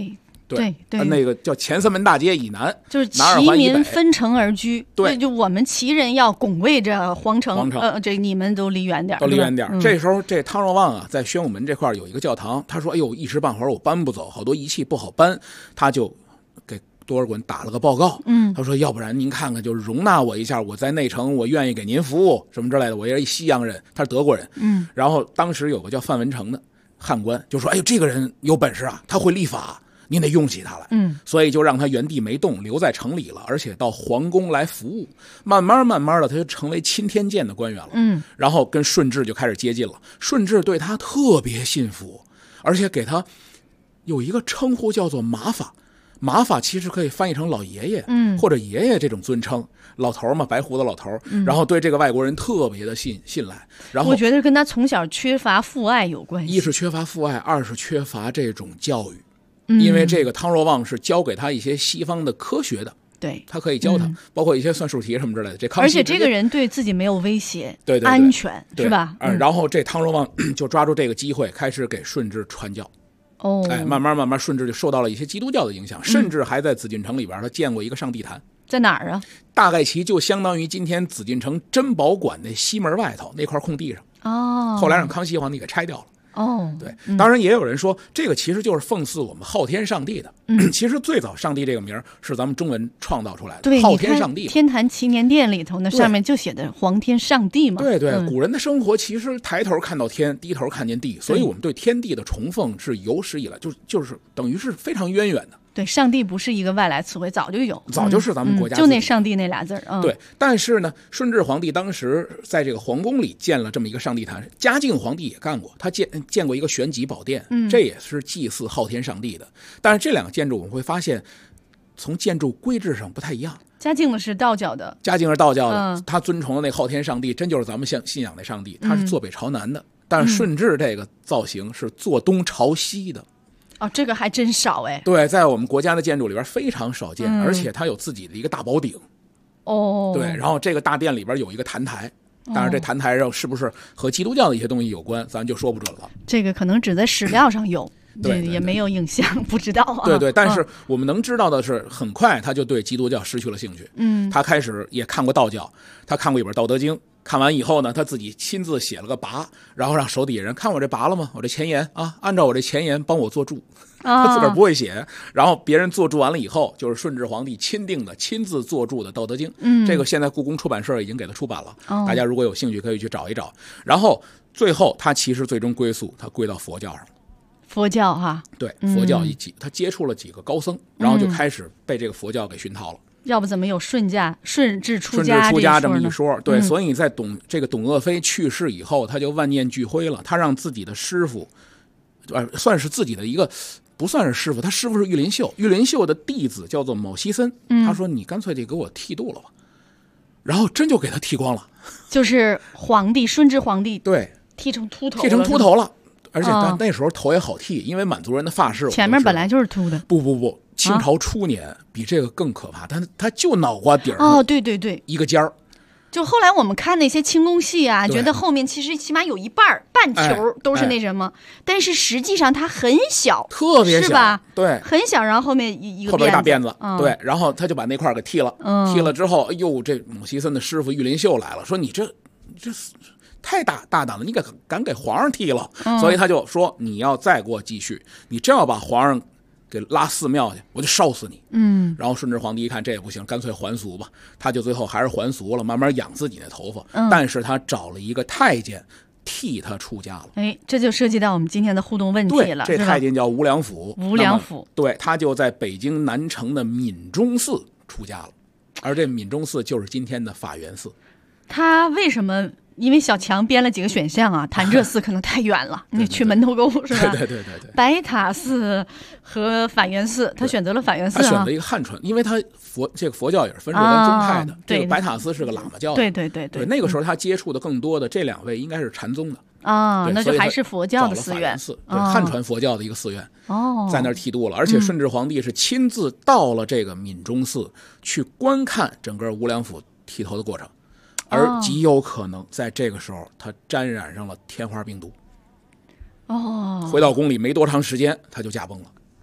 对， 那个叫前三门大街以南， 就是南二齐环以北民分城而居。 对， 就我们齐人要拱卫着皇城，这你们都离远点， 都离远点。这时候这汤若望啊，在宣武门这块有一个教堂，他说：“哎呦，一时半会儿我搬不走，好多仪器不好搬。”他就给多尔衮打了个报告，他说：“要不然您看看，就容纳我一下，我在内城，我愿意给您服务，什么之类的。我也是一西洋人，他是德国人。”然后当时有个叫范文成的汉官就说：“哎呦，这个人有本事啊，他会立法，您得用起他来。”所以就让他原地没动，留在城里了，而且到皇宫来服务。慢慢的，他就成为钦天监的官员了。然后跟顺治就开始接近了。顺治对他特别信服，而且给他有一个称呼叫做马法。马法其实可以翻译成老爷爷，或者爷爷这种尊称，老头嘛，白胡子老头，然后对这个外国人特别的信赖。然后我觉得跟他从小缺乏父爱有关系， 一是缺乏父爱，二是缺乏这种教育，因为这个汤若望是教给他一些西方的科学的。 对， 他可以教他，包括一些算术题什么之类的。这康熙而且这个人对自己没有威胁， 对， 安全是吧？ 然后这汤若望就抓住这个机会，开始给顺治传教。慢慢顺治就受到了一些基督教的影响，甚至还在紫禁城里边他建过一个上帝坛。 在哪儿啊？ 大概其就相当于今天紫禁城珍宝馆那西门外头那块空地上。后来让康熙皇帝给拆掉了。对，当然也有人说这个其实就是奉祀我们昊天上帝的。其实最早上帝这个名是咱们中文创造出来的。 对， 昊天上帝。 天坛祈年殿里头那上面就写的皇天上帝嘛。 对，古人的生活其实抬头看到天，低头看见地，所以我们对天地的崇奉是有史以来就是等于是非常渊源的。 对，上帝不是一个外来词汇，早就有， 早就是咱们国家就那上帝那俩字儿。 对，但是呢，顺治皇帝当时在这个皇宫里建了这么一个上帝坛，嘉靖皇帝也干过，他建过一个玄极宝殿，这也是祭祀昊天上帝的。但是这两个建筑我们会发现，从建筑规制上不太一样。 嘉靖的是道教的， 他尊崇的那昊天上帝真就是咱们信仰那上帝，他是坐北朝南的。但是顺治这个造型是坐东朝西的。 这个还真少哎。 对，在我们国家的建筑里边非常少见，而且它有自己的一个大宝顶。对，然后这个大殿里边有一个坛台，当然这坛台上是不是和基督教的一些东西有关，咱就说不准了。 这个可能只在史料上有，对，也没有影像，不知道啊。 对，但是我们能知道的是，很快他就对基督教失去了兴趣。他开始也看过道教，他看过一本《道德经》。看完以后呢，他自己亲自写了个跋，然后让手底下人看我这跋了吗？我这前言啊，按照我这前言帮我做注。他自个儿不会写，然后别人做注完了以后，就是顺治皇帝钦定的、亲自做注的《道德经》。这个现在故宫出版社已经给他出版了，大家如果有兴趣可以去找一找。然后最后他其实最终归宿，他归到佛教上了。 佛教哈， 对，佛教他接触了几个高僧，然后就开始被这个佛教给熏陶了。 要不怎么有顺治出家这么一说？对，所以在董鄂妃去世以后，他就万念俱灰了。他让自己的师傅，算是自己的一个，不算是师傅，他师傅是玉林秀，玉林秀的弟子叫做某西森。他说：“你干脆得给我剃度了吧。”然后真就给他剃光了， 就是顺治皇帝对剃成秃头了。而且那时候头也好剃，因为满族人的发饰前面本来就是秃的。 不，清朝初年比这个更可怕，他就脑瓜顶儿对， 一个尖儿。 就后来我们看那些清宫戏啊，觉得后面其实起码有一半球都是那什么，但是实际上它很小， 特别小， 是吧？ 对， 很小，然后后面一个后边大辫子，对，然后他就把那块给剃了，剃了之后，哎呦，这某西森的师傅玉林秀来了，说你这太大胆了，你敢给皇上剃了，所以他就说你要再给我继续，你真要把皇上给拉寺庙去，我就烧死你。然后顺治皇帝一看这也不行，干脆还俗吧，他就最后还是还俗了，慢慢养自己的头发。但是他找了一个太监替他出家了。 这就涉及到我们今天的互动问题了。 对，这太监叫吴良辅。 吴良辅， 对，他就在北京南城的闽中寺出家了，而这闽中寺就是今天的法源寺。 他为什么？因为小强编了几个选项啊，潭柘寺可能太远了，你去门头沟是吧？ 对。 白塔寺和法源寺，他选择了法源寺。 他选择一个汉传，因为他这个佛教也是分若干宗派的。这个白塔寺是个喇嘛教的。 对。 那个时候他接触的更多的这两位应该是禅宗的那就还是佛教的寺院， 对，汉传佛教的一个寺院。在那儿剃度了，而且顺治皇帝是亲自到了这个闽中寺去观看整个吴良辅剃头的过程。而极有可能在这个时候，他沾染上了天花病毒。回到宫里没多长时间，他就驾崩了。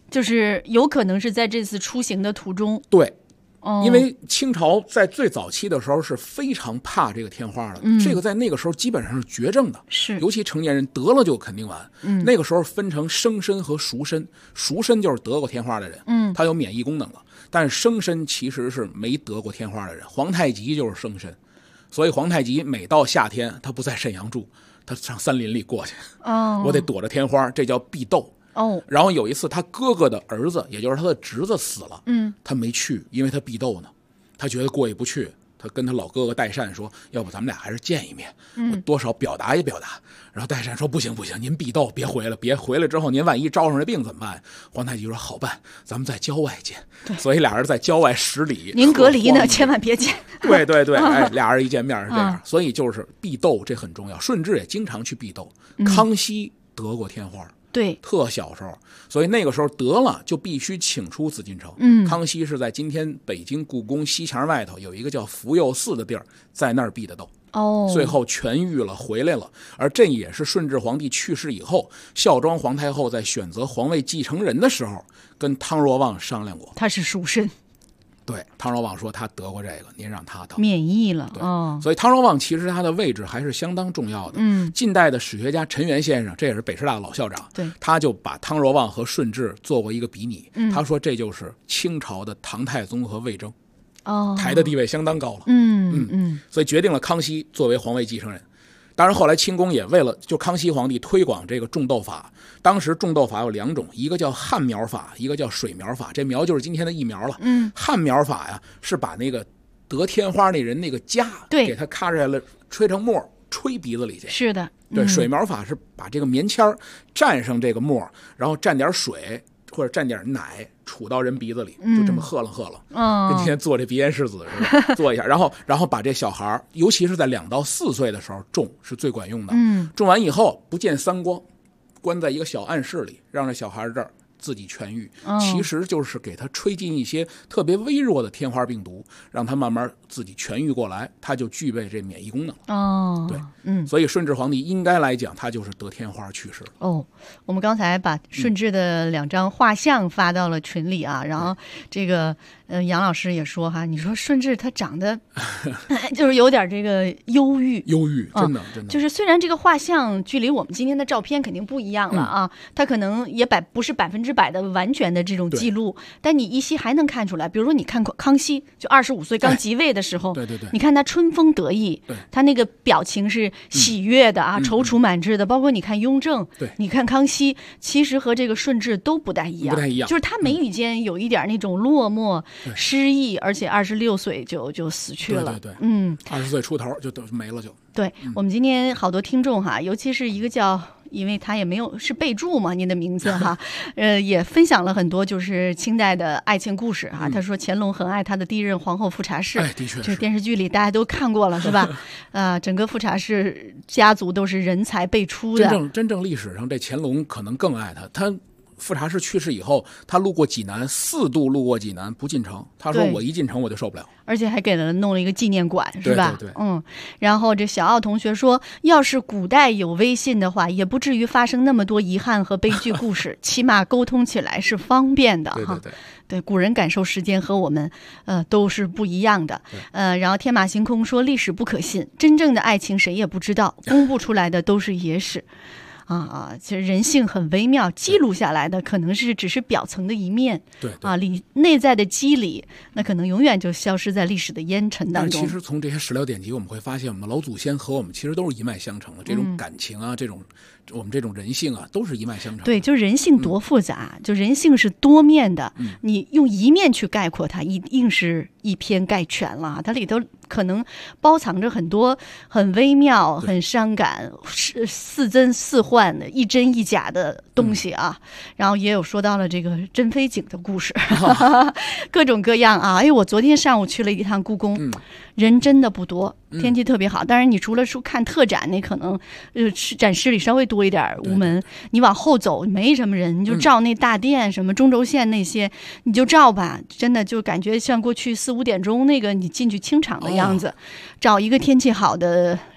就是有可能是在这次出行的途中。 对。因为清朝在最早期的时候是非常怕这个天花的，这个在那个时候基本上是绝症的， 是， 尤其成年人得了就肯定完。那个时候分成生参和熟参，熟参就是得过天花的人，他有免疫功能了，但是生参其实是没得过天花的人。皇太极就是生参，所以皇太极每到夏天他不在沈阳住，他上森林里过去，我得躲着天花，这叫避斗。然后有一次他哥哥的儿子，也就是他的侄子死了，他没去，因为他避斗呢，他觉得过意不去，他跟他老哥哥代善说，要不咱们俩还是见一面，我多少表达一表达。然后代善说不行，您避斗别回来，别回来之后您万一招上这病怎么办？皇太极说好办，咱们在郊外见。所以俩人在郊外10里， 您隔离呢，千万别见。 对，俩人一见面是这样，所以就是避斗这很重要。顺治也经常去避斗，康熙得过天花。 对， 特小时候，所以那个时候得了就必须请出紫禁城。康熙是在今天北京故宫西墙外头有一个叫福佑寺的地儿，在那儿避的斗。最后痊愈了，回来了。而这也是顺治皇帝去世以后，孝庄皇太后在选择皇位继承人的时候，跟汤若望商量过。 他是属身。 对，汤若望说他得过这个，您让他当， 免疫了。 所以汤若望其实他的位置还是相当重要的。近代的史学家陈元先生，这也是北师大的老校长，他就把汤若望和顺治做过一个比拟。他说这就是清朝的唐太宗和魏征，抬的地位相当高了。所以决定了康熙作为皇位继承人。当然后来清宫也为了就康熙皇帝推广这个种豆法，当时种豆法有2种，一个叫旱苗法，一个叫水苗法。这苗就是今天的疫苗了。旱苗法呀是把那个得天花那人那个痂给他咔出来了，吹成沫吹鼻子里去。 是的。 对，水苗法是把这个棉签蘸上这个沫，然后蘸点水或者蘸点奶杵到人鼻子里，就这么喝了，跟今天做这鼻炎拭子似的，做一下，然后把这小孩，尤其是在2到4岁的时候种是最管用的。种完以后不见3光，关在一个小暗室里，让这小孩这儿自己痊愈，其实就是给他吹进一些特别微弱的天花病毒，让他慢慢自己痊愈过来，他就具备这免疫功能。对，所以顺治皇帝应该来讲，他就是得天花去世。 我们刚才把顺治的2张画像发到了群里啊，然后这个杨老师也说哈，你说顺治他长得就是有点这个忧郁， 真的， 就是虽然这个画像距离我们今天的照片肯定不一样了啊，他可能也不是100%的完全的这种记录，但你依稀还能看出来，比如说你看康熙就25岁刚即位的时候，你看他春风得意，他那个表情是喜悦的啊，踌躇满志的，包括你看雍正，你看康熙，其实和这个顺治都不太一样，就是他眉宇间有一点那种落寞、失意，而且26岁就死去了。 20岁出头就都没了就。 对，我们今天好多听众哈，尤其是一个叫，因为他也没有是备注嘛，您的名字哈，也分享了很多就是清代的爱情故事哈。他说乾隆很爱他的第一任皇后富察氏， 的确， 这电视剧里大家都看过了是吧？整个富察氏家族都是人才辈出的。 真正历史上这乾隆可能更爱他。富察氏去世以后，他路过济南4度路过济南不进城，他说我一进城我就受不了， 而且还给他弄了一个纪念馆，是吧？ 对。 然后这小奥同学说，要是古代有微信的话，也不至于发生那么多遗憾和悲剧故事，起码沟通起来是方便的哈。对，古人感受时间和我们都是不一样的。然后天马行空说，历史不可信，真正的爱情谁也不知道，公布出来的都是野史。其实人性很微妙，记录下来的可能只是表层的一面，内在的机理，那可能永远就消失在历史的烟尘当中。 但其实从这些史料典籍，我们会发现，我们的老祖先和我们其实都是一脉相承的，这种感情啊，我们这种人性啊，都是一脉相承的。 对，就人性多复杂，就人性是多面的，你用一面去概括它，一定是以偏概全了。它里头可能包藏着很多很微妙、很伤感、似真似幻的一真一假的东西啊。然后也有说到了这个珍妃井的故事，各种各样啊。我昨天上午去了一趟故宫，人真的不多，天气特别好。当然，你除了说看特展，那可能展示里稍微多一点午门，你往后走没什么人，你就照那大殿什么中轴线那些，你就照吧。真的就感觉像过去4、5点钟那个你进去清场的样子。找一个天气好的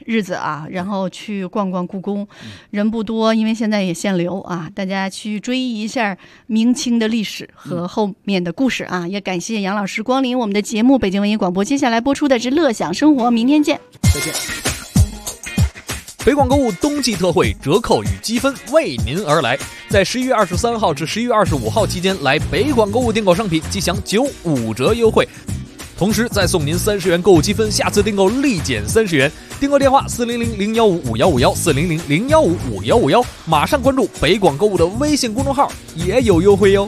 日子啊，然后去逛逛故宫，人不多，因为现在也限流啊，大家去追忆一下明清的历史和后面的故事啊。也感谢杨老师光临我们的节目，北京文艺广播。接下来播出的是乐享生活，明天见， 再见。 北广购物冬季特惠折扣与积分为您而来，在11月23号至11月25号期间来北广购物订购商品即享95折优惠，同时再送您30元购物积分，下次订购立减30元。订购电话400-015-5151，400-015-5151，马上关注北广购物的微信公众号也有优惠哟。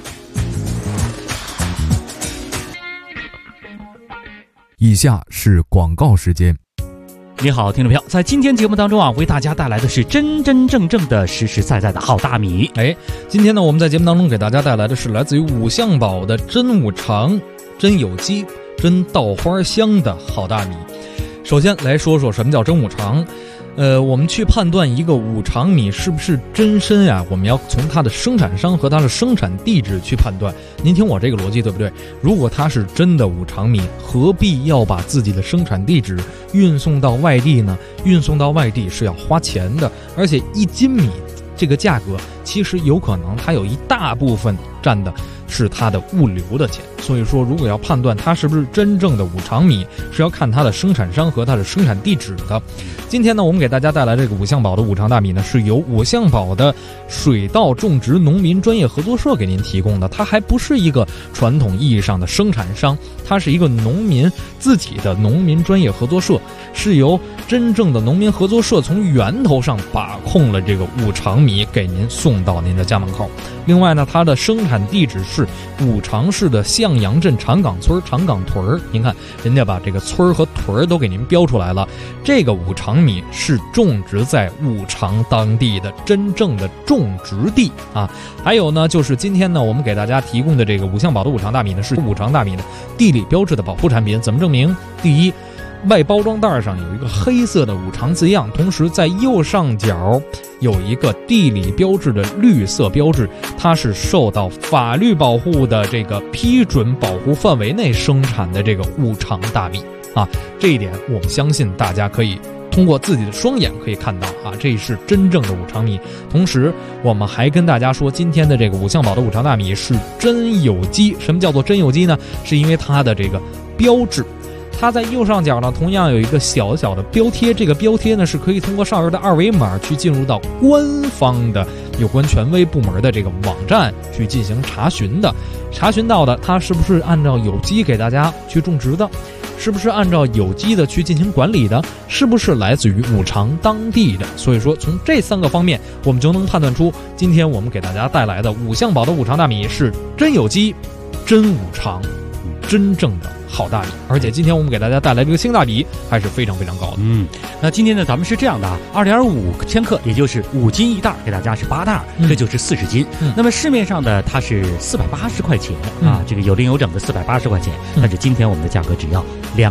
以下是广告时间。 你好，听众朋友，在今天节目当中啊，为大家带来的是真真正正的实实在在的好大米。 今天呢，我们在节目当中给大家带来的是来自于五香宝的真五常、真有机、真稻花香的好大米。首先来说说什么叫真五常。我们去判断一个五常米是不是真参呀，我们要从它的生产商和它的生产地址去判断。您听我这个逻辑对不对？如果它是真的五常米，何必要把自己的生产地址运送到外地呢？运送到外地是要花钱的，而且1斤米这个价格其实有可能它有一大部分占的是它的物流的钱。所以说如果要判断它是不是真正的五常米，是要看它的生产商和它的生产地址的。今天呢，我们给大家带来这个五香宝的五常大米呢，是由五香宝的水稻种植农民专业合作社给您提供的。它还不是一个传统意义上的生产商，它是一个农民自己的农民专业合作社，是由真正的农民合作社从源头上把控了这个五常米，给您送到您的家门口。另外呢，它的生产地址是五常市的向阳镇长岗村长岗屯儿。您看，人家把这个村儿和屯儿都给您标出来了。这个五常米是种植在五常当地的真正的种植地啊。还有呢，就是今天呢，我们给大家提供的这个五香宝的五常大米呢，是五常大米的地理标志的保护产品。怎么证明？第一，外包装袋上有一个黑色的五常字样，同时在右上角有一个地理标志的绿色标志，它是受到法律保护的这个批准保护范围内生产的这个五常大米啊。这一点我们相信大家可以通过自己的双眼可以看到啊，这是真正的五常米。同时我们还跟大家说，今天的这个五香宝的五常大米是真有机。什么叫做真有机呢？是因为它的这个标志，它在右上角呢，同样有一个小小的标贴，这个标贴呢是可以通过上面的二维码去进入到官方的有关权威部门的这个网站去进行查询的。查询到的它是不是按照有机给大家去种植的，是不是按照有机的去进行管理的，是不是来自于五常当地的。所以说从这3个方面我们就能判断出，今天我们给大家带来的五香宝的五常大米是真有机、真五常、真正的好大米。而且今天我们给大家带来这个性价比还是非常非常高的。 那今天呢，咱们是这样的啊，2.5千克，也就是5斤一袋，给大家是8袋，这就是40斤。那么市面上的它是480块钱啊，这个有零有整的480块钱，但是今天我们的价格只要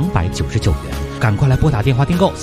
299元。赶快来拨打电话订购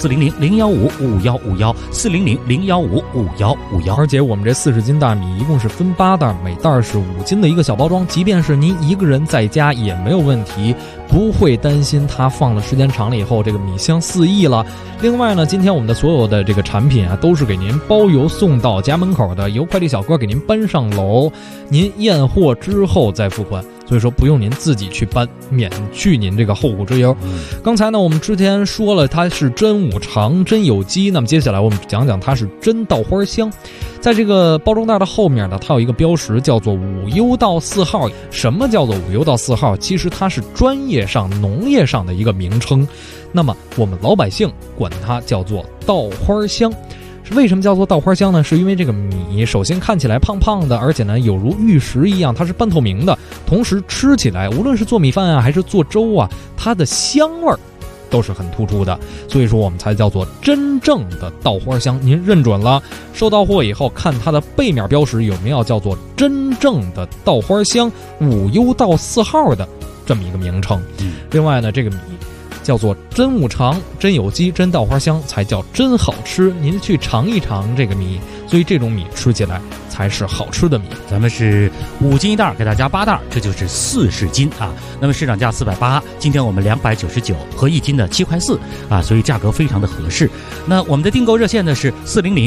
400-015-5151，400-015-5151。 而且我们这40斤大米一共是分8袋，每袋是5斤的一个小包装，即便是您一个人在家也没有问题，不会担心它放了时间长了以后这个米香四溢了。另外呢，今天我们的所有的这个产品啊，都是给您包邮送到家门口的，由快递小哥给您搬上楼，您验货之后再付款。所以说不用您自己去搬，免去您这个后顾之忧。刚才呢，我们之前说了它是真五常、真有机，那么接下来我们讲讲它是真稻花香。在这个包装袋的后面呢，它有一个标识叫做5优稻4号。什么叫做5优稻4号？其实它是专业上农业上的一个名称，那么我们老百姓管它叫做稻花香。为什么叫做稻花香呢？是因为这个米首先看起来胖胖的，而且呢有如玉石一样，它是半透明的，同时吃起来无论是做米饭啊还是做粥啊，它的香味儿都是很突出的，所以说我们才叫做真正的稻花香。您认准了，收到货以后看它的背面标识有没有叫做真正的稻花香5优稻4号的这么一个名称。另外呢，这个米叫做真五常、真有机、真稻花香，才叫真好吃。您去尝一尝这个米，所以这种米吃起来才是好吃的米。 咱们是5斤一袋，给大家8袋，这就是40斤啊。那么市场价480，今天我们299，合1斤的7块4啊，所以价格非常的合适。那我们的订购热线呢是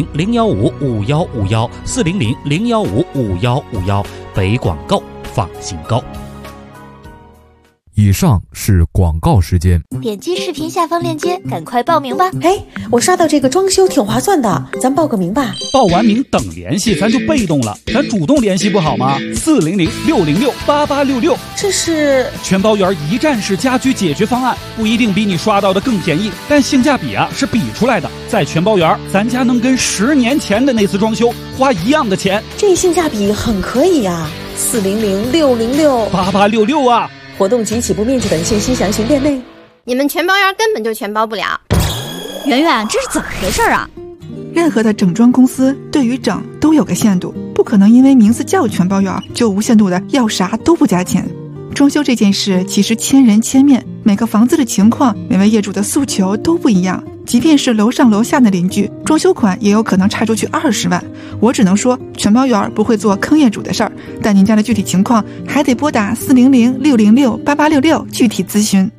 400-015-5151，400-015-5151，北广告放心高。 以上是广告时间。 点击视频下方链接，赶快报名吧！ 哎，我刷到这个装修挺划算的，咱报个名吧。 报完名等联系，咱就被动了，咱主动联系不好吗？400-606-8866， 这是全包圆一站式家居解决方案，不一定比你刷到的更便宜，但性价比是比出来的。在全包圆，咱家能跟10年前的那次装修花一样的钱， 这性价比很可以呀。400-606-8866啊！活动及起步面积等信息详询店内。 你们全包圆根本就全包不了。圆圆，这是怎么回事啊？ 任何的整装公司对于整都有个限度，不可能因为名字叫全包圆就无限度的要啥都不加钱。装修这件事其实千人千面，每个房子的情况，每位业主的诉求都不一样。即便是楼上楼下的邻居，装修款也有可能差出去20万。我只能说全包圆不会做坑业主的事儿，但您家的具体情况还得拨打400-606-8866具体咨询。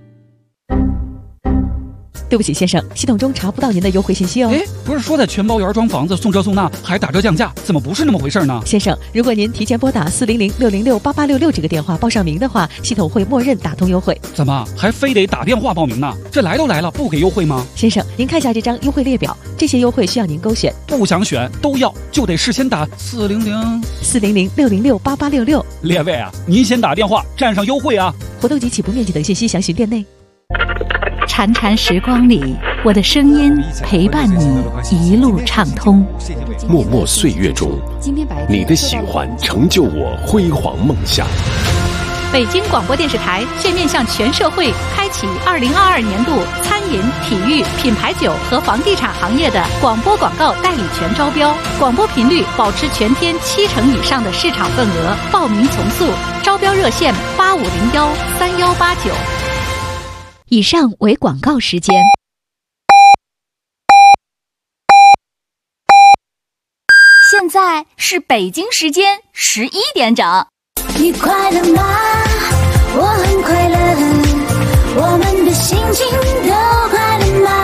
对不起先生，系统中查不到您的优惠信息哦。 哎，不是说在全包圆装房子送这送那还打折降价，怎么不是那么回事呢？ 先生，如果您提前拨打400-606-8866这个电话报上名的话，系统会默认打通优惠。 怎么还非得打电话报名呢？这来都来了，不给优惠吗？ 先生，您看一下这张优惠列表，这些优惠需要您勾选。 不想选都要，就得事先打 400-606-8866。 列位啊，您先打电话占上优惠啊！ 活动及起步面积等信息详询店内。 潺潺时光里，我的声音陪伴你一路畅通。 默默岁月中，你的喜欢成就我辉煌梦想。 北京广播电视台现面向全社会开启2022年度餐饮、体育、品牌酒和房地产行业的广播广告代理权招标，广播频率保持全天70%以上的市场份额，报名从速，招标热线8501-3189。 以上为广告时间。 现在是北京时间11点整。 你快乐吗？我很快乐，我们的心情都快乐吗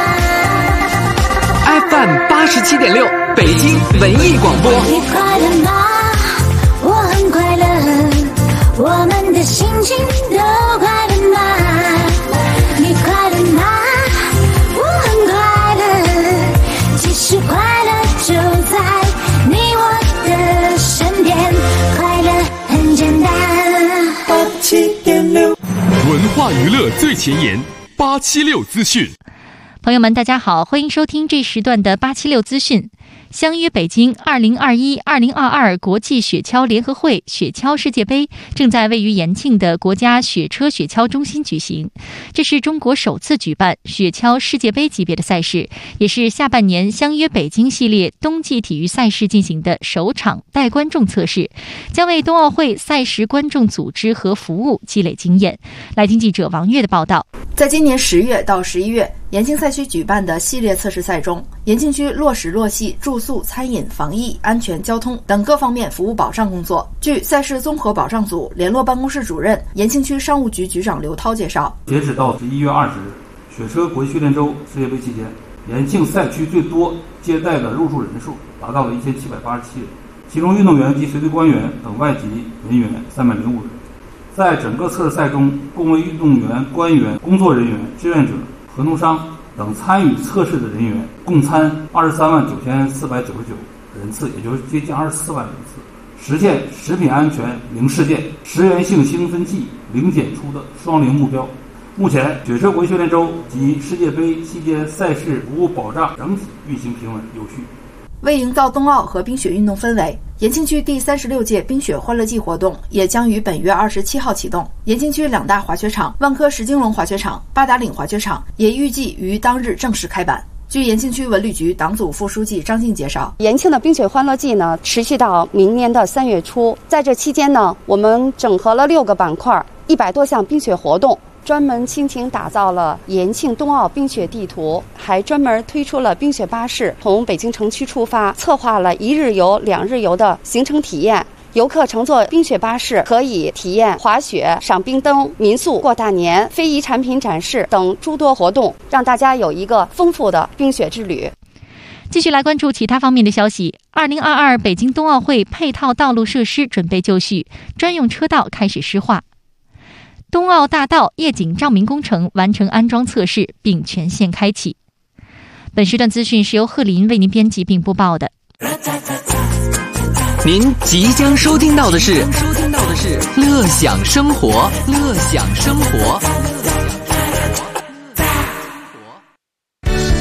？FM 87.6，北京文艺广播。 你快乐吗？我很快乐，我们的心情都快乐吗？你快乐吗？我很快乐，其实快乐就在你我的身边，快乐很简单。87.6， 文化娱乐最前沿，876资讯。 朋友们，大家好，欢迎收听这时段的876资讯。相约北京2021-2022国际雪橇联合会雪橇世界杯正在位于延庆的国家雪车雪橇中心举行。这是中国首次举办雪橇世界杯级别的赛事，也是下半年相约北京系列冬季体育赛事进行的首场带观众测试，将为冬奥会赛事观众组织和服务积累经验。来听记者王悦的报道。 在今年10月到11月，延庆赛区举办的系列测试赛中，延庆区落实落细住宿、餐饮、防疫、安全、交通等各方面服务保障工作。据赛事综合保障组联络办公室主任、延庆区商务局局长刘涛介绍， 截止到11月20日，雪车国际训练周世界杯期间，延庆赛区最多接待的入住人数达到了1787人，其中运动员及随队官员等外籍人员305人。在整个测试赛中，共为运动员、官员、工作人员、志愿者、合同商等参与测试的人员共参239499人次，也就是接近24万人次，实现食品安全零事件、食源性兴奋剂零检出的双零目标。目前，雪车国际训练周及世界杯期间赛事服务保障整体运行平稳有序。 为营造冬奥和冰雪运动氛围，延庆区第36届冰雪欢乐季活动也将于本月27号启动。延庆区2大滑雪场万科石金龙滑雪场、八达岭滑雪场也预计于当日正式开板。据延庆区文旅局党组副书记张静介绍， 延庆的冰雪欢乐季呢，持续到明年的3月初。在这期间呢，我们整合了6个板块，100多项冰雪活动， 专门倾情打造了延庆冬奥冰雪地图，还专门推出了冰雪巴士，从北京城区出发，策划了1日游、2日游的行程体验。游客乘坐冰雪巴士可以体验滑雪、赏冰灯、民宿、过大年、非遗产品展示等诸多活动，让大家有一个丰富的冰雪之旅。 继续来关注其他方面的消息。2022北京冬奥会配套道路设施准备就绪，专用车道开始施化。冬奥大道夜景照明工程完成安装测试，并全线开启。本时段资讯是由贺林为您编辑并播报的。 您即将收听到的是乐享生活，乐享生活。